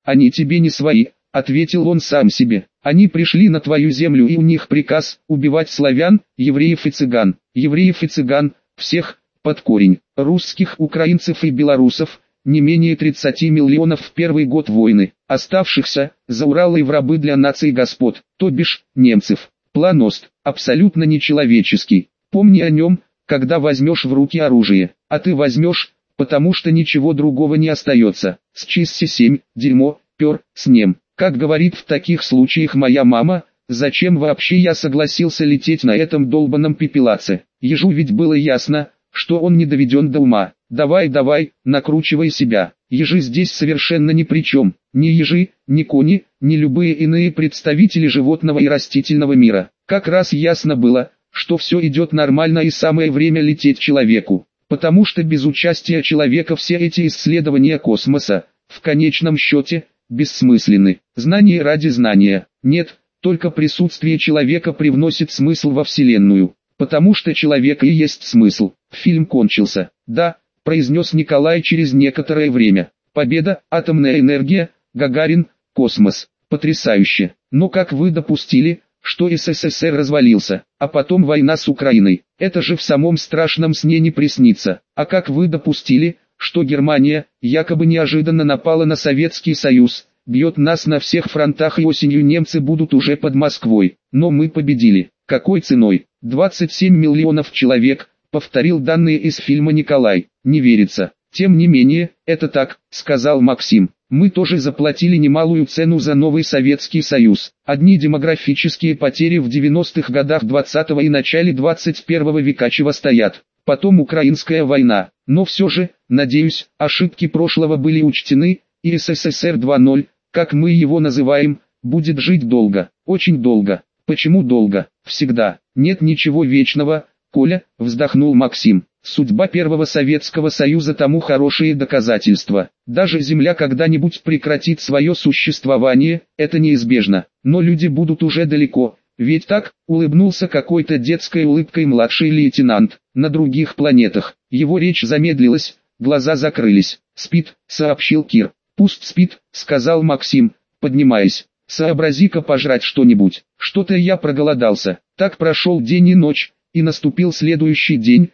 они тебе не свои, ответил он сам себе. Они пришли на твою землю, и у них приказ убивать славян, евреев и цыган. Евреев и цыган, всех, под корень, русских, украинцев и белорусов, не менее 30 миллионов в первый год войны, оставшихся, за Уралой в рабы для наций господ, то бишь, немцев. План Ост, абсолютно нечеловеческий. Помни о нем, когда возьмешь в руки оружие, а ты возьмешь, потому что ничего другого не остается. Счисти 7, дерьмо, пер, с ним. Как говорит в таких случаях моя мама, зачем вообще я согласился лететь на этом долбаном пепелаце? Ежу ведь было ясно, что он не доведен до ума. Давай, накручивай себя. Ежи здесь совершенно ни при чем. Ни ежи, ни кони, ни любые иные представители животного и растительного мира. Как раз ясно было, что все идет нормально и самое время лететь человеку. Потому что без участия человека все эти исследования космоса, в конечном счете, бессмысленны. Знание ради знания. Нет, только присутствие человека привносит смысл во Вселенную. Потому что человек и есть смысл. Фильм кончился. Да, произнес Николай через некоторое время. Победа, атомная энергия, Гагарин, космос. Потрясающе. Но как вы допустили, что СССР развалился, а потом война с Украиной? Это же в самом страшном сне не приснится. А как вы допустили, что Германия, якобы неожиданно напала на Советский Союз, бьет нас на всех фронтах и осенью немцы будут уже под Москвой? Но мы победили. Какой ценой? 27 миллионов человек, повторил данные из фильма Николай. Не верится. Тем не менее, это так, сказал Максим. Мы тоже заплатили немалую цену за новый Советский Союз. Одни демографические потери в 90-х годах 20-го и начале 21 века чего стоят. Потом Украинская война. Но все же, надеюсь, ошибки прошлого были учтены, и СССР 2.0, как мы его называем, будет жить долго, очень долго. Почему долго? Всегда. Нет ничего вечного, Коля, вздохнул Максим. Судьба первого Советского Союза тому хорошие доказательства. Даже Земля когда-нибудь прекратит свое существование, это неизбежно. Но люди будут уже далеко. Ведь так, улыбнулся какой-то детской улыбкой младший лейтенант. На других планетах. Его речь замедлилась, глаза закрылись. Спит, сообщил Кир. Пусть спит, сказал Максим, поднимаясь. Сообрази-ка пожрать что-нибудь. Что-то я проголодался. Так прошел день и ночь, и наступил следующий день,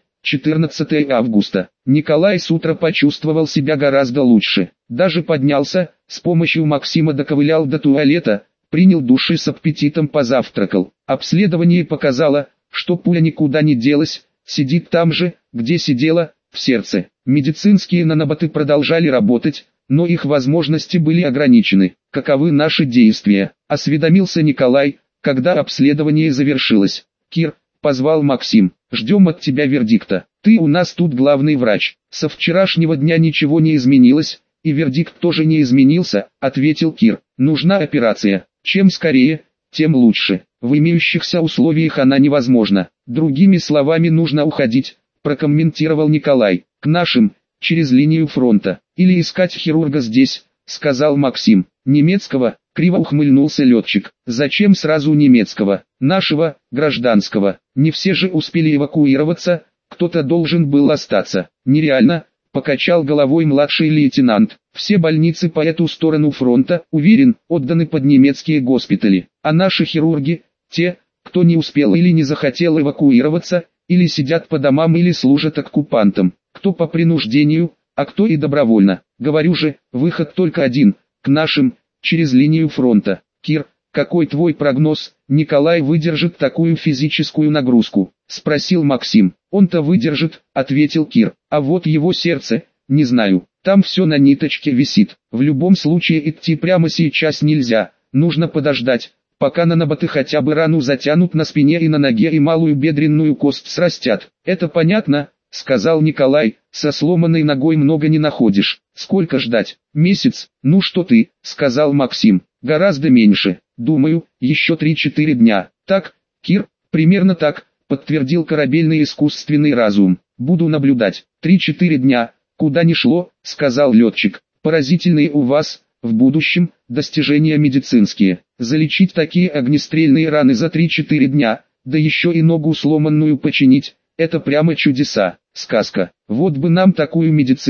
14 августа. Николай с утра почувствовал себя гораздо лучше. Даже поднялся, с помощью Максима доковылял до туалета, принял душ и с аппетитом позавтракал. Обследование показало, что пуля никуда не делась, сидит там же, где сидела, в сердце. Медицинские наноботы продолжали работать, но их возможности были ограничены. Каковы наши действия? Осведомился Николай, когда обследование завершилось. Кир, позвал Максим, ждем от тебя вердикта. Ты у нас тут главный врач. Со вчерашнего дня ничего не изменилось, и вердикт тоже не изменился, ответил Кир. Нужна операция. Чем скорее, тем лучше. В имеющихся условиях она невозможна. Другими словами, нужно уходить, прокомментировал Николай. К нашим, через линию фронта. Или искать хирурга здесь, сказал Максим. Немецкого, криво ухмыльнулся летчик. Зачем сразу немецкого? Нашего, гражданского. Не все же успели эвакуироваться, кто-то должен был остаться. Нереально, покачал головой младший лейтенант. Все больницы по эту сторону фронта, уверен, отданы под немецкие госпитали. А наши хирурги, те, кто не успел или не захотел эвакуироваться, или сидят по домам или служат оккупантам. Кто по принуждению, а кто и добровольно. Говорю же, выход только один, к нашим, через линию фронта. Кир, какой твой прогноз, Николай выдержит такую физическую нагрузку? Спросил Максим. Он-то выдержит, ответил Кир. А вот его сердце, не знаю, там все на ниточке висит. В любом случае идти прямо сейчас нельзя, нужно подождать, пока наноботы хотя бы рану затянут на спине и на ноге и малую бедренную кость срастят. Это понятно, сказал Николай, со сломанной ногой много не находишь. Сколько ждать? Месяц? Ну что ты, сказал Максим. Гораздо меньше, думаю, еще 3-4 дня. Так, Кир, примерно так, подтвердил корабельный искусственный разум. Буду наблюдать. 3-4 дня, куда ни шло, сказал летчик. Поразительные у вас, в будущем, достижения медицинские. Залечить такие огнестрельные раны за 3-4 дня, да еще и ногу сломанную починить, это прямо чудеса, сказка. Вот бы нам такую медицину,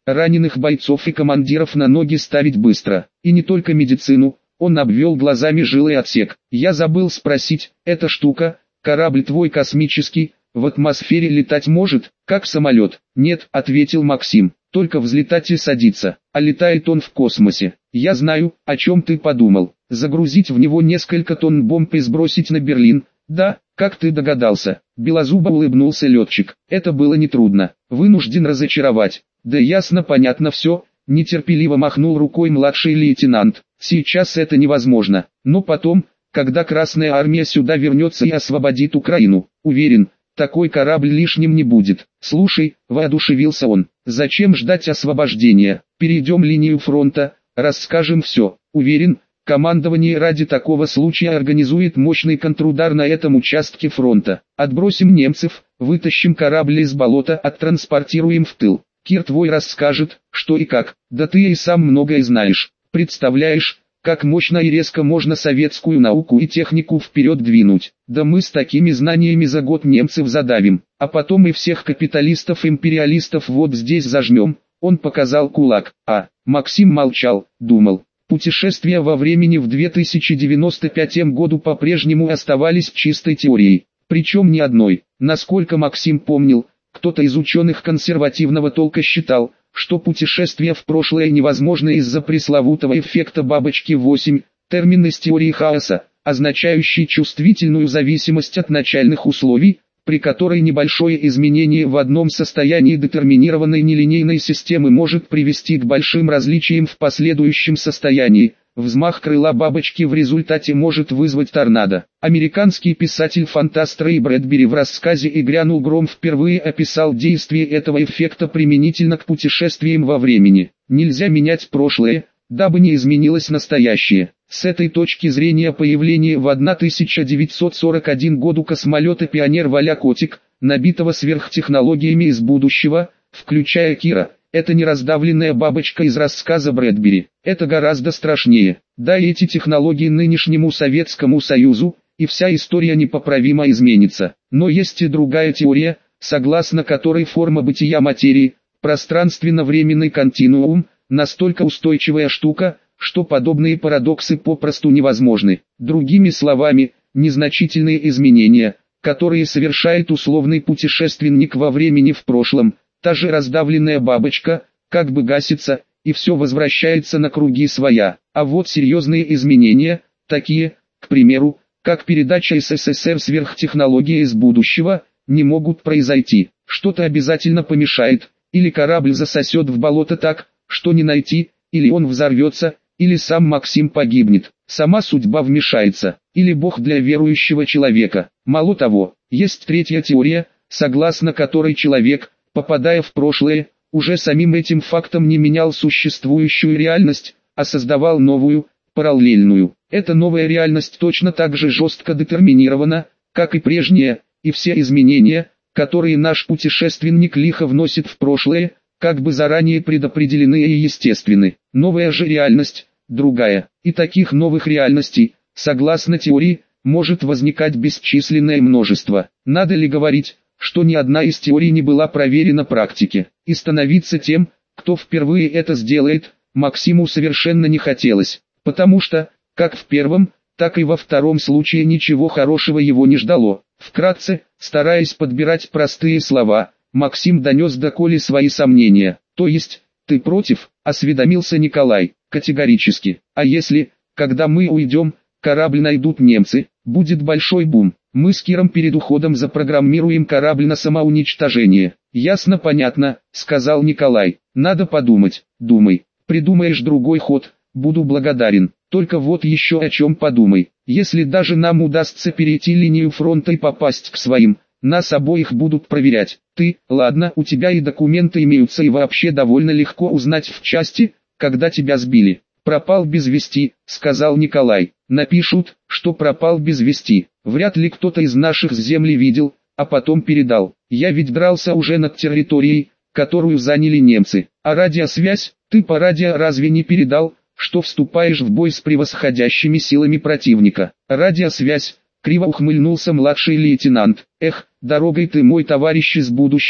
раненых бойцов и командиров на ноги ставить быстро. И не только медицину, он обвел глазами жилой отсек. Я забыл спросить, эта штука, корабль твой космический, в атмосфере летать может, как самолет? Нет, ответил Максим, только взлетать и садиться, а летает он в космосе. Я знаю, о чем ты подумал. Загрузить в него несколько тонн бомб и сбросить на Берлин. Да, как ты догадался? Белозубо улыбнулся летчик. Это было нетрудно. Вынужден разочаровать. Да ясно, понятно все. Нетерпеливо махнул рукой младший лейтенант. Сейчас это невозможно. Но потом, когда Красная Армия сюда вернется и освободит Украину, уверен, такой корабль лишним не будет. Слушай, воодушевился он, зачем ждать освобождения? Перейдем линию фронта, расскажем все. Уверен, командование ради такого случая организует мощный контрудар на этом участке фронта. Отбросим немцев, вытащим корабль из болота, оттранспортируем в тыл. Кир твой расскажет, что и как. Да ты и сам многое знаешь. Представляешь, как мощно и резко можно советскую науку и технику вперед двинуть. Да мы с такими знаниями за год немцев задавим, а потом и всех капиталистов-империалистов вот здесь зажмем. Он показал кулак, Максим молчал, думал. Путешествия во времени в 2095 году по-прежнему оставались чистой теорией, причем не одной. Насколько Максим помнил, кто-то из ученых консервативного толка считал, что путешествие в прошлое невозможно из-за пресловутого эффекта бабочки-8, термин из теории хаоса, означающий чувствительную зависимость от начальных условий, при которой небольшое изменение в одном состоянии детерминированной нелинейной системы может привести к большим различиям в последующем состоянии. Взмах крыла бабочки в результате может вызвать торнадо. Американский писатель-фантаст Рэй Брэдбери в рассказе «И грянул гром» впервые описал действие этого эффекта применительно к путешествиям во времени. Нельзя менять прошлое, дабы не изменилось настоящее. С этой точки зрения появление в 1941 году космолета «Пионер» Валя Котик, набитого сверхтехнологиями из будущего, включая Кира, это не раздавленная бабочка из рассказа Брэдбери. Это гораздо страшнее. Дай эти технологии нынешнему Советскому Союзу, и вся история непоправимо изменится. Но есть и другая теория, согласно которой форма бытия материи, пространственно-временный континуум, настолько устойчивая штука, что подобные парадоксы попросту невозможны. Другими словами, незначительные изменения, которые совершает условный путешественник во времени в прошлом, та же раздавленная бабочка, как бы гасится, и все возвращается на круги своя. А вот серьезные изменения, такие, к примеру, как передача СССР сверхтехнологии из будущего, не могут произойти. Что-то обязательно помешает, или корабль засосет в болото так, что не найти, или он взорвется, или сам Максим погибнет. Сама судьба вмешается, или Бог для верующего человека. Мало того, есть третья теория, согласно которой человек, попадая в прошлое, уже самим этим фактом не менял существующую реальность, а создавал новую, параллельную. Эта новая реальность точно так же жестко детерминирована, как и прежняя, и все изменения, которые наш путешественник лихо вносит в прошлое, как бы заранее предопределены и естественны. Новая же реальность, другая, и таких новых реальностей, согласно теории, может возникать бесчисленное множество. Надо ли говорить, что ни одна из теорий не была проверена практике, и становиться тем, кто впервые это сделает, Максиму совершенно не хотелось, потому что, как в первом, так и во втором случае ничего хорошего его не ждало. Вкратце, стараясь подбирать простые слова, Максим донес до Коли свои сомнения. «То есть, ты против?» – осведомился Николай, категорически. «А если, когда мы уйдем, корабль найдут немцы, будет большой бум. Мы с Киром перед уходом запрограммируем корабль на самоуничтожение». «Ясно, понятно», — сказал Николай. «Надо подумать». «Думай. Придумаешь другой ход, буду благодарен. Только вот еще о чем подумай. Если даже нам удастся перейти линию фронта и попасть к своим, нас обоих будут проверять. Ты, ладно, у тебя и документы имеются, и вообще довольно легко узнать в части, когда тебя сбили. Пропал без вести», — сказал Николай. «Напишут, что пропал без вести. Вряд ли кто-то из наших с земли видел, а потом передал. Я ведь дрался уже над территорией, которую заняли немцы. А радиосвязь, ты по радио разве не передал, что вступаешь в бой с превосходящими силами противника?» «Радиосвязь», — криво ухмыльнулся младший лейтенант. «Эх, дорогой ты, мой товарищ из будущего,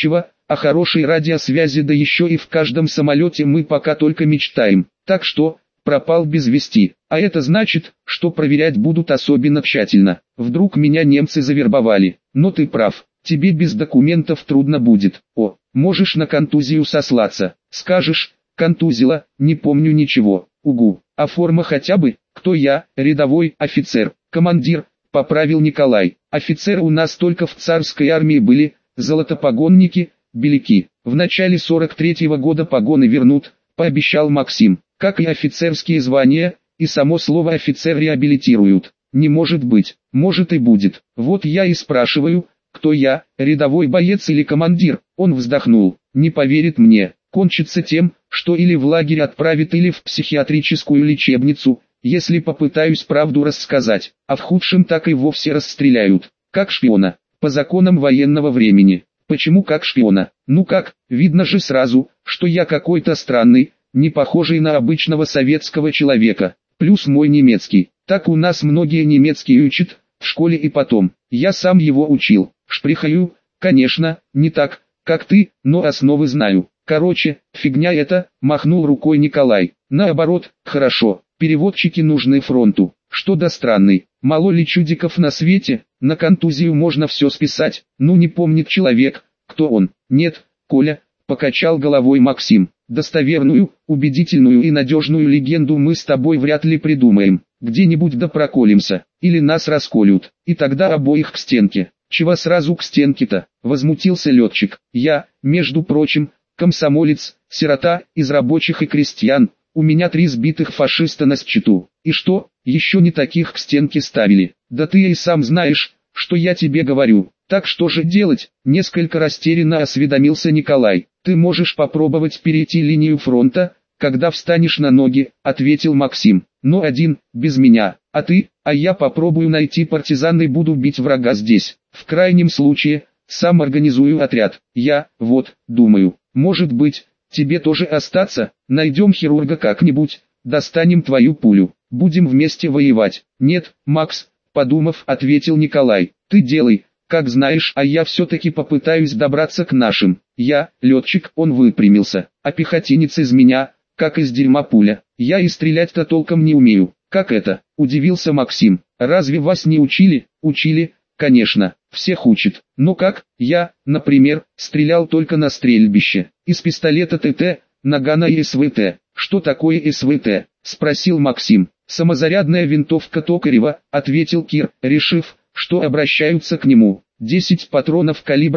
о хорошей радиосвязи, да еще и в каждом самолете мы пока только мечтаем. Так что, пропал без вести. А это значит, что проверять будут особенно тщательно. Вдруг меня немцы завербовали. Но ты прав, тебе без документов трудно будет. О, можешь на контузию сослаться. Скажешь, контузила, не помню ничего. Угу. А форма хотя бы? Кто я? Рядовой офицер. Командир, поправил Николай. Офицеры у нас только в царской армии были, золотопогонники, беляки. В начале 43-го года погоны вернут, пообещал Максим. Как и офицерские звания, и само слово офицер реабилитируют. Не может быть, может и будет. Вот я и спрашиваю, кто я, рядовой боец или командир? Он вздохнул. Не поверит мне. Кончится тем, что или в лагерь отправят, или в психиатрическую лечебницу, если попытаюсь правду рассказать, а в худшем так и вовсе расстреляют, как шпиона, по законам военного времени. Почему как шпиона? Ну как, видно же сразу, что я какой-то странный, не похожий на обычного советского человека, плюс мой немецкий. Так у нас многие немецкий учат, в школе и потом. Я сам его учил. Шпрехаю, конечно, не так, как ты, но основы знаю. Короче, фигня это, махнул рукой Николай. Наоборот, хорошо, переводчики нужны фронту. Что до странный, мало ли чудиков на свете, на контузию можно все списать. Ну не помнит человек, кто он. Нет, Коля, покачал головой Максим. Достоверную, убедительную и надежную легенду мы с тобой вряд ли придумаем. Где-нибудь да проколемся, или нас расколют, и тогда обоих к стенке. Чего сразу к стенке-то? Возмутился летчик. Я, между прочим, комсомолец, сирота, из рабочих и крестьян. У меня 3 сбитых фашиста на счету. И что, еще не таких к стенке ставили? Да ты и сам знаешь, что я тебе говорю. Так что же делать? Несколько растерянно осведомился Николай. Ты можешь попробовать перейти линию фронта, когда встанешь на ноги, ответил Максим. Но один, без меня. А ты? А я попробую найти партизан и буду бить врага здесь. В крайнем случае, сам организую отряд. Я, вот, думаю, может быть, тебе тоже остаться? Найдем хирурга как-нибудь, достанем твою пулю. Будем вместе воевать. Нет, Макс, подумав, ответил Николай. Ты делай, как знаешь, а я все-таки попытаюсь добраться к нашим. Я, летчик, он выпрямился, а пехотинец из меня, как из дерьма пуля. Я и стрелять-то толком не умею. Как это? Удивился Максим. Разве вас не учили? Учили, конечно, всех учат. Но как? Я, например, стрелял только на стрельбище. Из пистолета ТТ, нагана и СВТ. Что такое СВТ? Спросил Максим. Самозарядная винтовка Токарева, ответил Кир, решив, что обращаются к нему. 10 патронов калибра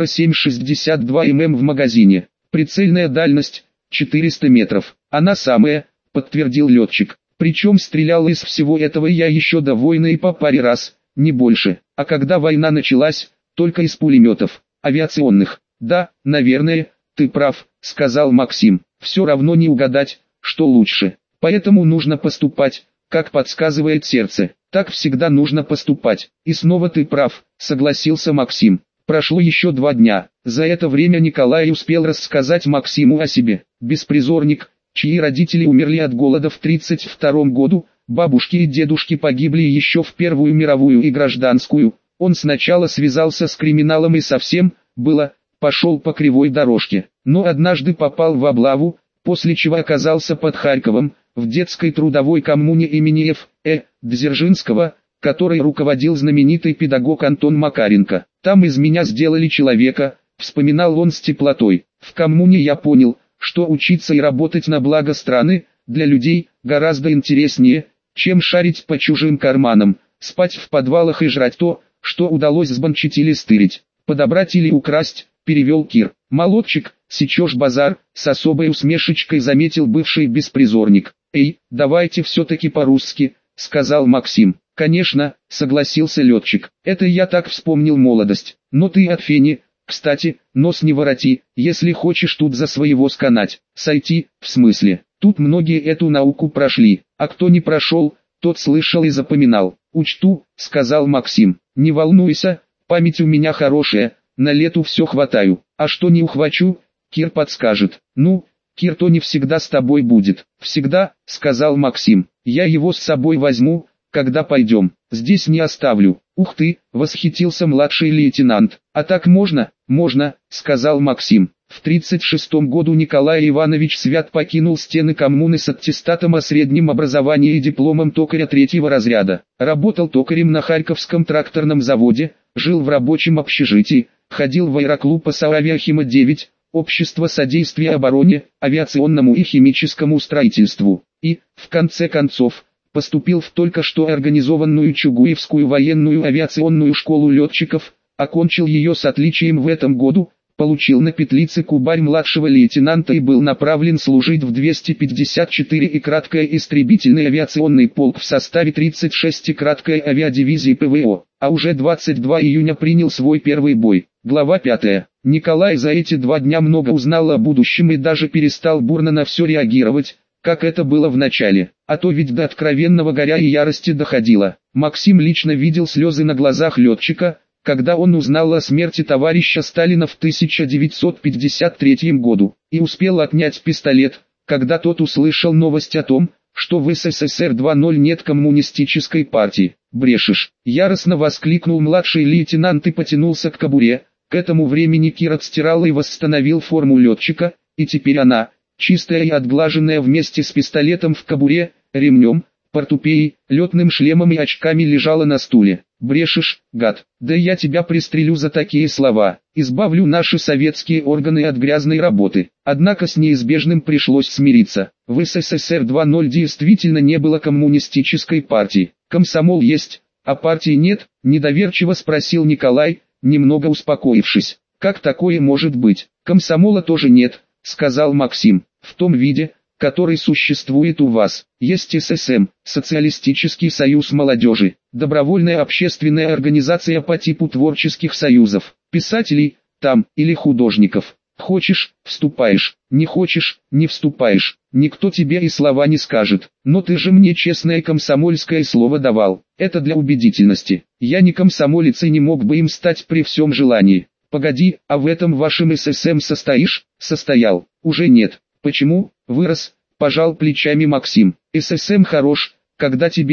7,62 мм в магазине. Прицельная дальность 400 метров. Она самая, подтвердил летчик. Причем стрелял из всего этого я еще до войны и по паре раз, не больше. А когда война началась, только из пулеметов, авиационных. Да, наверное, ты прав, сказал Максим. Все равно не угадать, что лучше. Поэтому нужно поступать, как подсказывает сердце. Так всегда нужно поступать. И снова ты прав, согласился Максим. Прошло еще 2 дня. За это время Николай успел рассказать Максиму о себе. Беспризорник, чьи родители умерли от голода в 1932 году, бабушки и дедушки погибли еще в Первую мировую и гражданскую. Он сначала связался с криминалом и совсем, пошел по кривой дорожке. Но однажды попал в облаву, после чего оказался под Харьковом, в детской трудовой коммуне имени Ф.Э. Дзержинского, которой руководил знаменитый педагог Антон Макаренко. Там из меня сделали человека, вспоминал он с теплотой. В коммуне я понял, что учиться и работать на благо страны, для людей, гораздо интереснее, чем шарить по чужим карманам, спать в подвалах и жрать то, что удалось сбанчить или стырить, подобрать или украсть, перевел Кир. Молодчик, сечешь базар, с особой усмешечкой заметил бывший беспризорник. Эй, давайте все-таки по-русски, сказал Максим. Конечно, согласился летчик, это я так вспомнил молодость. Но ты от фени, кстати, нос не вороти, если хочешь тут за своего сканать. Сойти, в смысле, тут многие эту науку прошли, а кто не прошел, тот слышал и запоминал. Учту, сказал Максим. Не волнуйся, память у меня хорошая, на лету все хватаю. А что не ухвачу, Кир подскажет. Ну, Кир то не всегда с тобой будет. Всегда, сказал Максим. Я его с собой возьму, когда пойдем. Здесь не оставлю. Ух ты, восхитился младший лейтенант. А так можно? Можно, сказал Максим. В 1936 году Николай Иванович Свят покинул стены коммуны с аттестатом о среднем образовании и дипломом токаря третьего разряда. Работал токарем на Харьковском тракторном заводе, жил в рабочем общежитии, ходил в аэроклуб ОСА-Авиахима-9, Общество содействия обороне, авиационному и химическому строительству, и, в конце концов, поступил в только что организованную Чугуевскую военную авиационную школу летчиков, окончил ее с отличием в этом году, получил на петлице кубарь младшего лейтенанта и был направлен служить в 254 и краткой истребительный авиационный полк в составе 36 и краткой авиадивизии ПВО, а уже 22 июня принял свой первый бой. Глава 5. Николай за эти 2 дня много узнал о будущем и даже перестал бурно на все реагировать, как это было в начале, а то ведь до откровенного горя и ярости доходило. Максим лично видел слезы на глазах летчика, когда он узнал о смерти товарища Сталина в 1953 году, и успел отнять пистолет, когда тот услышал новость о том, что в СССР 2.0 нет коммунистической партии. «Брешешь!» — яростно воскликнул младший лейтенант и потянулся к кобуре. К этому времени Кир отстирал и восстановил форму летчика, и теперь она, чистая и отглаженная вместе с пистолетом в кобуре, ремнем, портупеей, летным шлемом и очками лежала на стуле. «Брешешь, гад! Да я тебя пристрелю за такие слова, избавлю наши советские органы от грязной работы». Однако с неизбежным пришлось смириться. В СССР 2.0 действительно не было коммунистической партии. Комсомол есть, а партии нет, недоверчиво спросил Николай, немного успокоившись. «Как такое может быть? Комсомола тоже нет», — сказал Максим, «в том виде, который существует у вас. Есть ССМ, Социалистический союз молодежи, добровольная общественная организация по типу творческих союзов, писателей, там, или художников. Хочешь – вступаешь, не хочешь – не вступаешь, никто тебе и слова не скажет. Но ты же мне честное комсомольское слово давал, это для убедительности. Я не комсомолец и не мог бы им стать при всем желании. Погоди, а в этом вашем ССМ состоишь? Состоял, уже нет. Почему? Вырос, пожал плечами Максим. ССМ хорош, когда тебе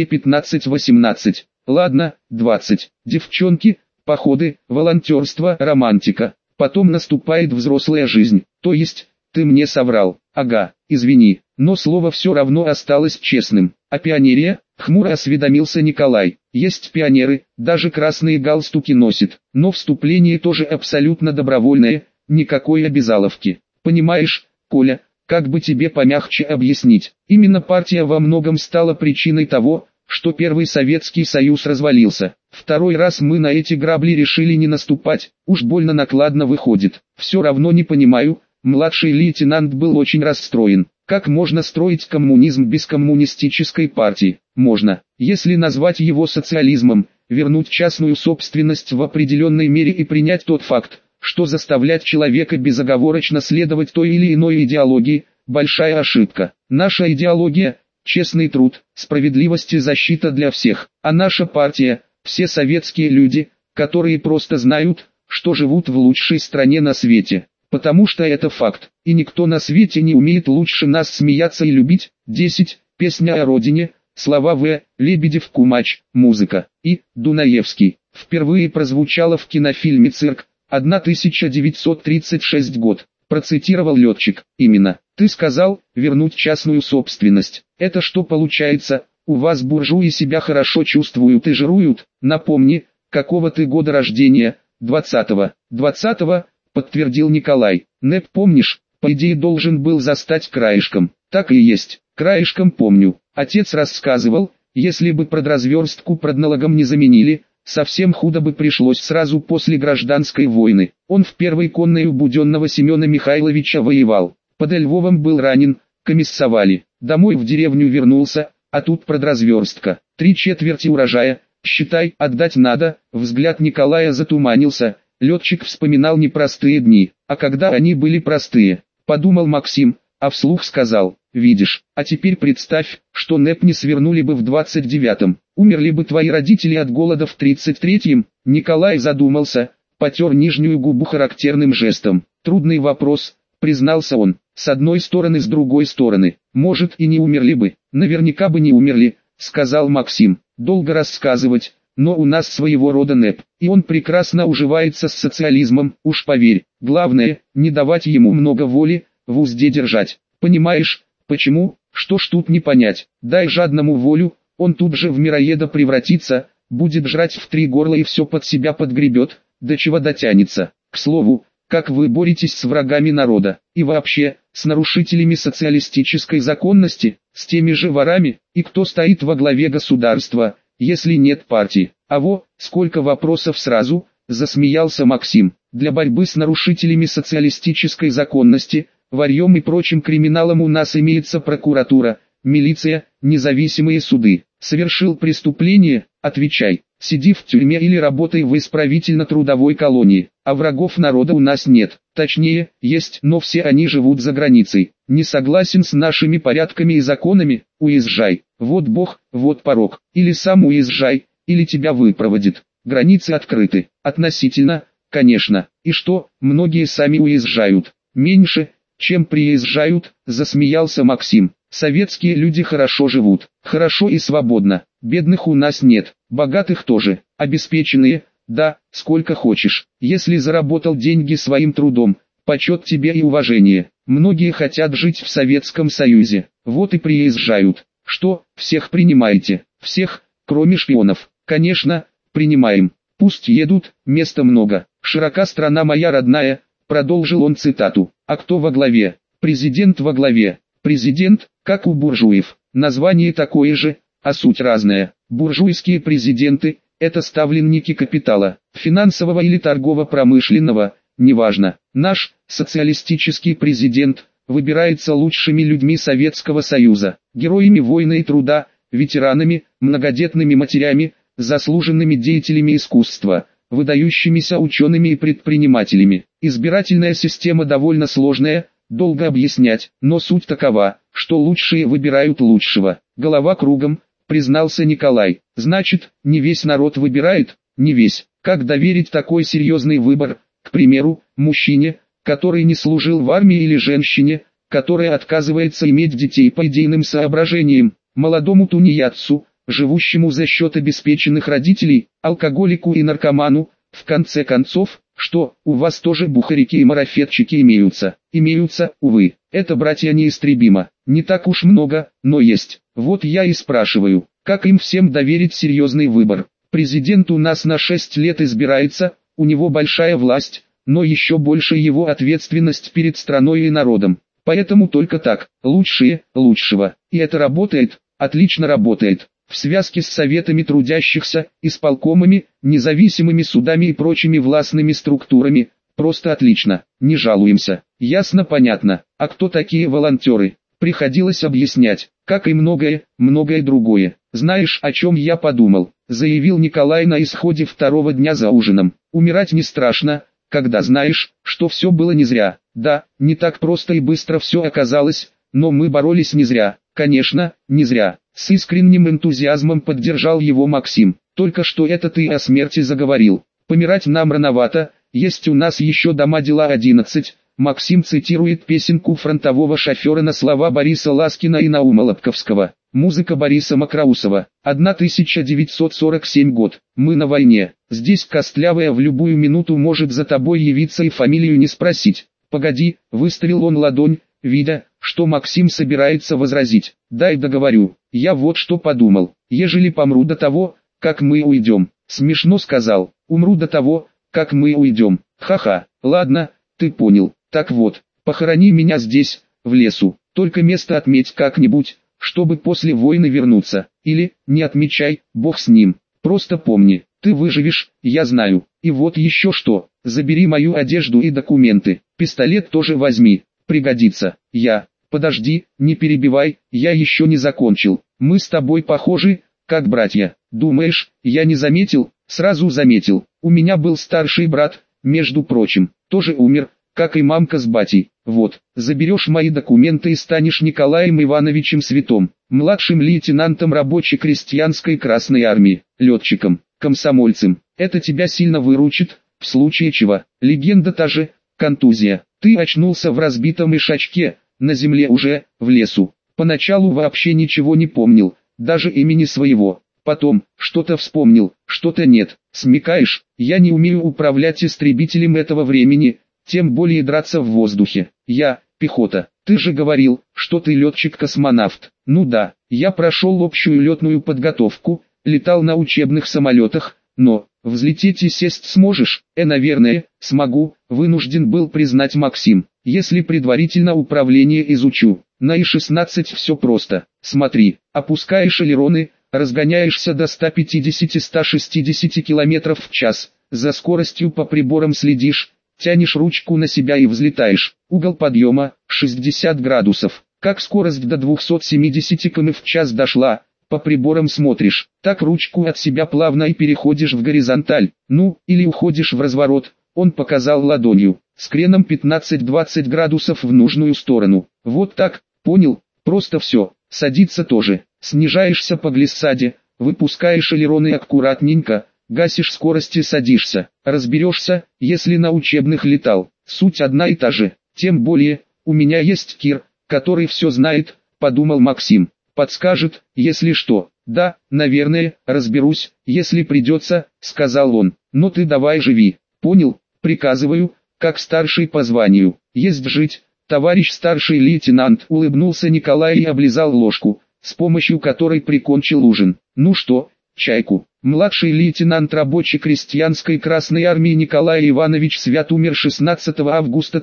15-18. Ладно, 20. Девчонки, походы, волонтерство, романтика. Потом наступает взрослая жизнь. То есть, ты мне соврал. Ага, извини, но слово все равно осталось честным. А пионерия? Хмуро осведомился Николай. Есть пионеры, даже красные галстуки носят. Но вступление тоже абсолютно добровольное, никакой обязаловки. Понимаешь, Коля, как бы тебе помягче объяснить, именно партия во многом стала причиной того, что Первый Советский Союз развалился. Второй раз мы на эти грабли решили не наступать, уж больно накладно выходит. Все равно не понимаю, младший лейтенант был очень расстроен. Как можно строить коммунизм без коммунистической партии? Можно, если назвать его социализмом, вернуть частную собственность в определенной мере и принять тот факт, что заставлять человека безоговорочно следовать той или иной идеологии – большая ошибка. Наша идеология – честный труд, справедливость и защита для всех, а наша партия – все советские люди, которые просто знают, что живут в лучшей стране на свете. Потому что это факт, и никто на свете не умеет лучше нас смеяться и любить. 10. Песня о родине, слова В. Лебедев, Кумач, музыка. И. Дунаевский. Впервые прозвучала в кинофильме «Цирк», 1936 год. Процитировал летчик. Именно. Ты сказал, вернуть частную собственность. Это что получается, у вас буржуи себя хорошо чувствуют и жируют? Напомни, какого ты года рождения? 20-го. 20-го, подтвердил Николай. НЭП помнишь, по идее должен был застать краешком. Так и есть, краешком помню. Отец рассказывал, если бы продразверстку продналогом не заменили, совсем худо бы пришлось сразу после гражданской войны. Он в первой конной у Буденного Семена Михайловича воевал. Под Львовом был ранен, комиссовали. Домой в деревню вернулся, а тут продразверстка. 3/4 урожая, считай, отдать надо. Взгляд Николая затуманился. Летчик вспоминал непростые дни. А когда они были простые, подумал Максим, а вслух сказал: видишь, а теперь представь, что НЭП не свернули бы в 29-м. Умерли бы твои родители от голода в 33-м? Николай задумался, потер нижнюю губу характерным жестом. Трудный вопрос, признался он. С одной стороны, с другой стороны, может и не умерли бы. Наверняка бы не умерли, сказал Максим. Долго рассказывать, но у нас своего рода НЭП, и он прекрасно уживается с социализмом, уж поверь. Главное, не давать ему много воли, в узде держать. Понимаешь, почему? Что ж тут не понять. Дай жадному волю, он тут же в мироеда превратится, будет жрать в три горла и все под себя подгребет, до чего дотянется. К слову, как вы боретесь с врагами народа, и вообще, с нарушителями социалистической законности, с теми же ворами, и кто стоит во главе государства, если нет партии? Сколько вопросов сразу, засмеялся Максим. Для борьбы с нарушителями социалистической законности, варьем и прочим криминалом у нас имеется прокуратура, милиция, независимые суды. Совершил преступление, отвечай, сиди в тюрьме или работай в исправительно-трудовой колонии, а врагов народа у нас нет, точнее, есть, но все они живут за границей. Не согласен с нашими порядками и законами, уезжай, вот Бог, вот порог, или сам уезжай, или тебя выпроводит. Границы открыты, относительно, конечно, и что, многие сами уезжают, меньше, чем приезжают, засмеялся Максим. Советские люди хорошо живут, хорошо и свободно, бедных у нас нет, богатых тоже, обеспеченные, да, сколько хочешь. Если заработал деньги своим трудом, почет тебе и уважение. Многие хотят жить в Советском Союзе, вот и приезжают. Что, всех принимаете? Всех, кроме шпионов? Конечно, принимаем. Пусть едут, места много. Широка страна моя родная, продолжил он цитату. А кто во главе? Президент во главе. Президент, как у буржуев, название такое же, а суть разная. Буржуйские президенты – это ставленники капитала, финансового или торгово-промышленного, неважно. Наш, социалистический президент, выбирается лучшими людьми Советского Союза, героями войны и труда, ветеранами, многодетными матерями, заслуженными деятелями искусства, выдающимися учеными и предпринимателями. Избирательная система довольно сложная, долго объяснять, но суть такова, что лучшие выбирают лучшего. Голова кругом, признался Николай. Значит, не весь народ выбирает? Не весь. Как доверить такой серьезный выбор, к примеру, мужчине, который не служил в армии, или женщине, которая отказывается иметь детей по идейным соображениям, молодому тунеядцу, живущему за счет обеспеченных родителей, алкоголику и наркоману? В конце концов, что, у вас тоже бухарики и марафетчики имеются? Имеются, увы. Это, братья, неистребимо. Не так уж много, но есть. Вот я и спрашиваю, как им всем доверить серьезный выбор? Президент у нас на 6 лет избирается, у него большая власть, но еще больше его ответственность перед страной и народом. Поэтому только так, лучшие, лучшего. И это работает, отлично работает. В связке с советами трудящихся, исполкомами, независимыми судами и прочими властными структурами, просто отлично, не жалуемся. Ясно, понятно. А кто такие волонтеры? Приходилось объяснять, как и многое другое. Знаешь, о чем я подумал, заявил Николай на исходе второго дня за ужином. Умирать не страшно, когда знаешь, что все было не зря. Да, не так просто и быстро все оказалось, но мы боролись не зря. Конечно, не зря. С искренним энтузиазмом поддержал его Максим. Только что это ты о смерти заговорил. Помирать нам рановато, есть у нас еще дома дела 11. Максим цитирует песенку фронтового шофера на слова Бориса Ласкина и Наума Лобковского. Музыка Бориса Мокроусова. 1947 год. Мы на войне. Здесь костлявая в любую минуту может за тобой явиться и фамилию не спросить. Погоди, выставил он ладонь, видя, что Максим собирается возразить. Дай договорю. Я вот что подумал. Ежели помру до того, как мы уйдем. Смешно сказал. Умру до того, как мы уйдем. Ха-ха. Ладно, ты понял. Так вот, похорони меня здесь, в лесу. Только место отметь как-нибудь, чтобы после войны вернуться. Или, не отмечай, бог с ним. Просто помни, ты выживешь, я знаю. И вот еще что. Забери мою одежду и документы. Пистолет тоже возьми. Пригодится. Подожди, не перебивай, я еще не закончил. Мы с тобой похожи, как братья. Думаешь, я не заметил? Сразу заметил. У меня был старший брат, между прочим, тоже умер, как и мамка с батей. Вот, заберешь мои документы и станешь Николаем Ивановичем Светом, младшим лейтенантом рабоче-крестьянской Красной Армии, летчиком, комсомольцем. Это тебя сильно выручит, в случае чего. Легенда та же, контузия. Ты очнулся в разбитом ишачке, на земле уже, в лесу. Поначалу вообще ничего не помнил, даже имени своего. Потом, что-то вспомнил, что-то нет. Смекаешь, я не умею управлять истребителем этого времени, тем более драться в воздухе. Я, пехота. Ты же говорил, что ты летчик-космонавт. Ну да, я прошел общую летную подготовку, летал на учебных самолетах, но, взлететь и сесть сможешь? Наверное, смогу, вынужден был признать Максим. Если предварительно управление изучу. На И-16 все просто. Смотри, опускаешь элероны, разгоняешься до 150-160 км в час, за скоростью по приборам следишь, тянешь ручку на себя и взлетаешь. Угол подъема 60 градусов. Как скорость до 270 км в час дошла, по приборам смотришь, так ручку от себя плавно и переходишь в горизонталь, ну, или уходишь в разворот. Он показал ладонью, с креном 15-20 градусов в нужную сторону. Вот так, понял, просто все. Садиться тоже, снижаешься по глиссаде, выпускаешь элероны аккуратненько, гасишь скорость и садишься. Разберешься, если на учебных летал, суть одна и та же. Тем более, у меня есть Кир, который все знает, подумал Максим. Подскажет, если что. Да, наверное, разберусь, если придется, сказал он. Но ты давай живи, понял, приказываю, как старший по званию. Есть жить. Товарищ старший лейтенант, улыбнулся Николай и облизал ложку, с помощью которой прикончил ужин. Ну что, чайку? Младший лейтенант рабоче-крестьянской Красной Армии Николай Иванович Свят умер 16 августа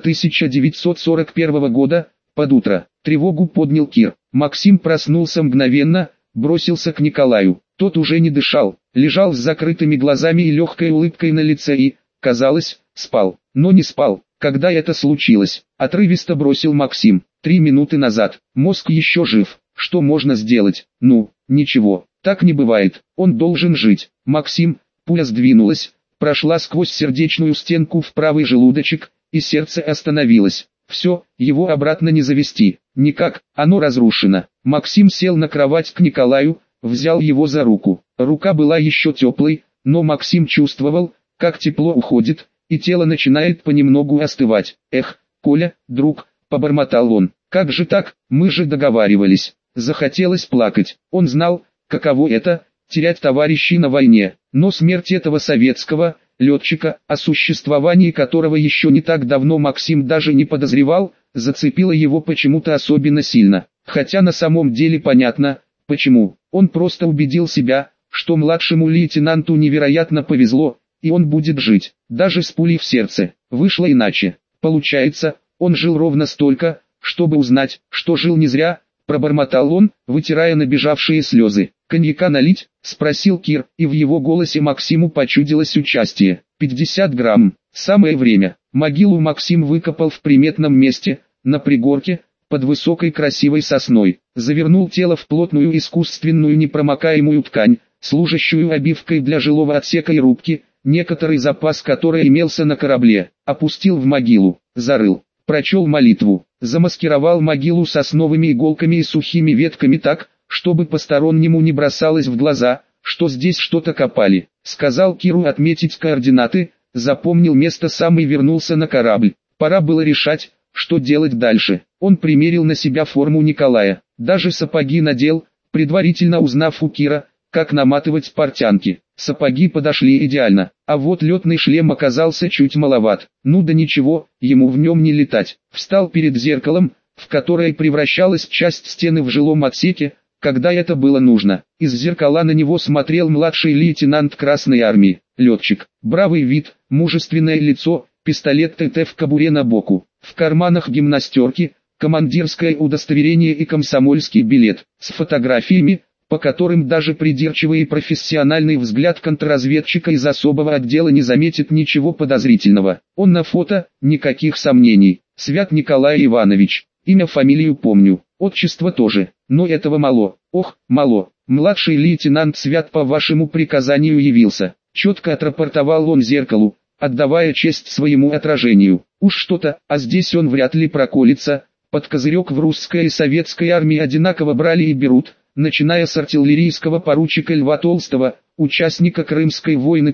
1941 года, под утро. Тревогу поднял Кир. Максим проснулся мгновенно, бросился к Николаю. Тот уже не дышал, лежал с закрытыми глазами и легкой улыбкой на лице и, казалось, спал. Но не спал. Когда это случилось? Отрывисто бросил Максим. 3 минуты назад. Мозг еще жив. Что можно сделать? Ну, ничего. Так не бывает. Он должен жить. Максим, пуля сдвинулась, прошла сквозь сердечную стенку в правый желудочек, и сердце остановилось. Все, его обратно не завести. Никак, оно разрушено. Максим сел на кровать к Николаю, взял его за руку. Рука была еще теплой, но Максим чувствовал, как тепло уходит, и тело начинает понемногу остывать. Эх, Коля, друг, побормотал он. Как же так, мы же договаривались. Захотелось плакать. Он знал, каково это, терять товарищей на войне. Но смерть этого советского летчика, о существовании которого еще не так давно Максим даже не подозревал, зацепила его почему-то особенно сильно. Хотя на самом деле понятно, почему. Он просто убедил себя, что младшему лейтенанту невероятно повезло, и он будет жить, даже с пулей в сердце. Вышло иначе. Получается, он жил ровно столько, чтобы узнать, что жил не зря, пробормотал он, вытирая набежавшие слезы. «Коньяка налить?» – спросил Кир, и в его голосе Максиму почудилось участие. 50 грамм. Самое время. Могилу Максим выкопал в приметном месте, на пригорке, под высокой красивой сосной. Завернул тело в плотную искусственную непромокаемую ткань, служащую обивкой для жилого отсека и рубки, некоторый запас которой имелся на корабле. Опустил в могилу, зарыл, прочел молитву, замаскировал могилу сосновыми иголками и сухими ветками так, чтобы постороннему не бросалось в глаза, что здесь что-то копали. Сказал Киру отметить координаты, запомнил место сам и вернулся на корабль. Пора было решать, что делать дальше. Он примерил на себя форму Николая, даже сапоги надел, предварительно узнав у Кира, как наматывать портянки. Сапоги подошли идеально, а вот летный шлем оказался чуть маловат. Ну да ничего, ему в нем не летать. Встал перед зеркалом, в которое превращалась часть стены в жилом отсеке, когда это было нужно. Из зеркала на него смотрел младший лейтенант Красной Армии, летчик. Бравый вид, мужественное лицо, пистолет ТТ в кобуре на боку. В карманах гимнастерки, командирское удостоверение и комсомольский билет, с фотографиями, по которым даже придирчивый и профессиональный взгляд контрразведчика из особого отдела не заметит ничего подозрительного. Он на фото, никаких сомнений. Свят Николай Иванович. Имя, фамилию помню, отчество тоже, но этого мало. Ох, мало. Младший лейтенант Свят по вашему приказанию явился. Четко отрапортовал он зеркалу, отдавая честь своему отражению. Уж что-то, а здесь он вряд ли проколется. Под козырек в русской и советской армии одинаково брали и берут, начиная с артиллерийского поручика Льва Толстого, участника Крымской войны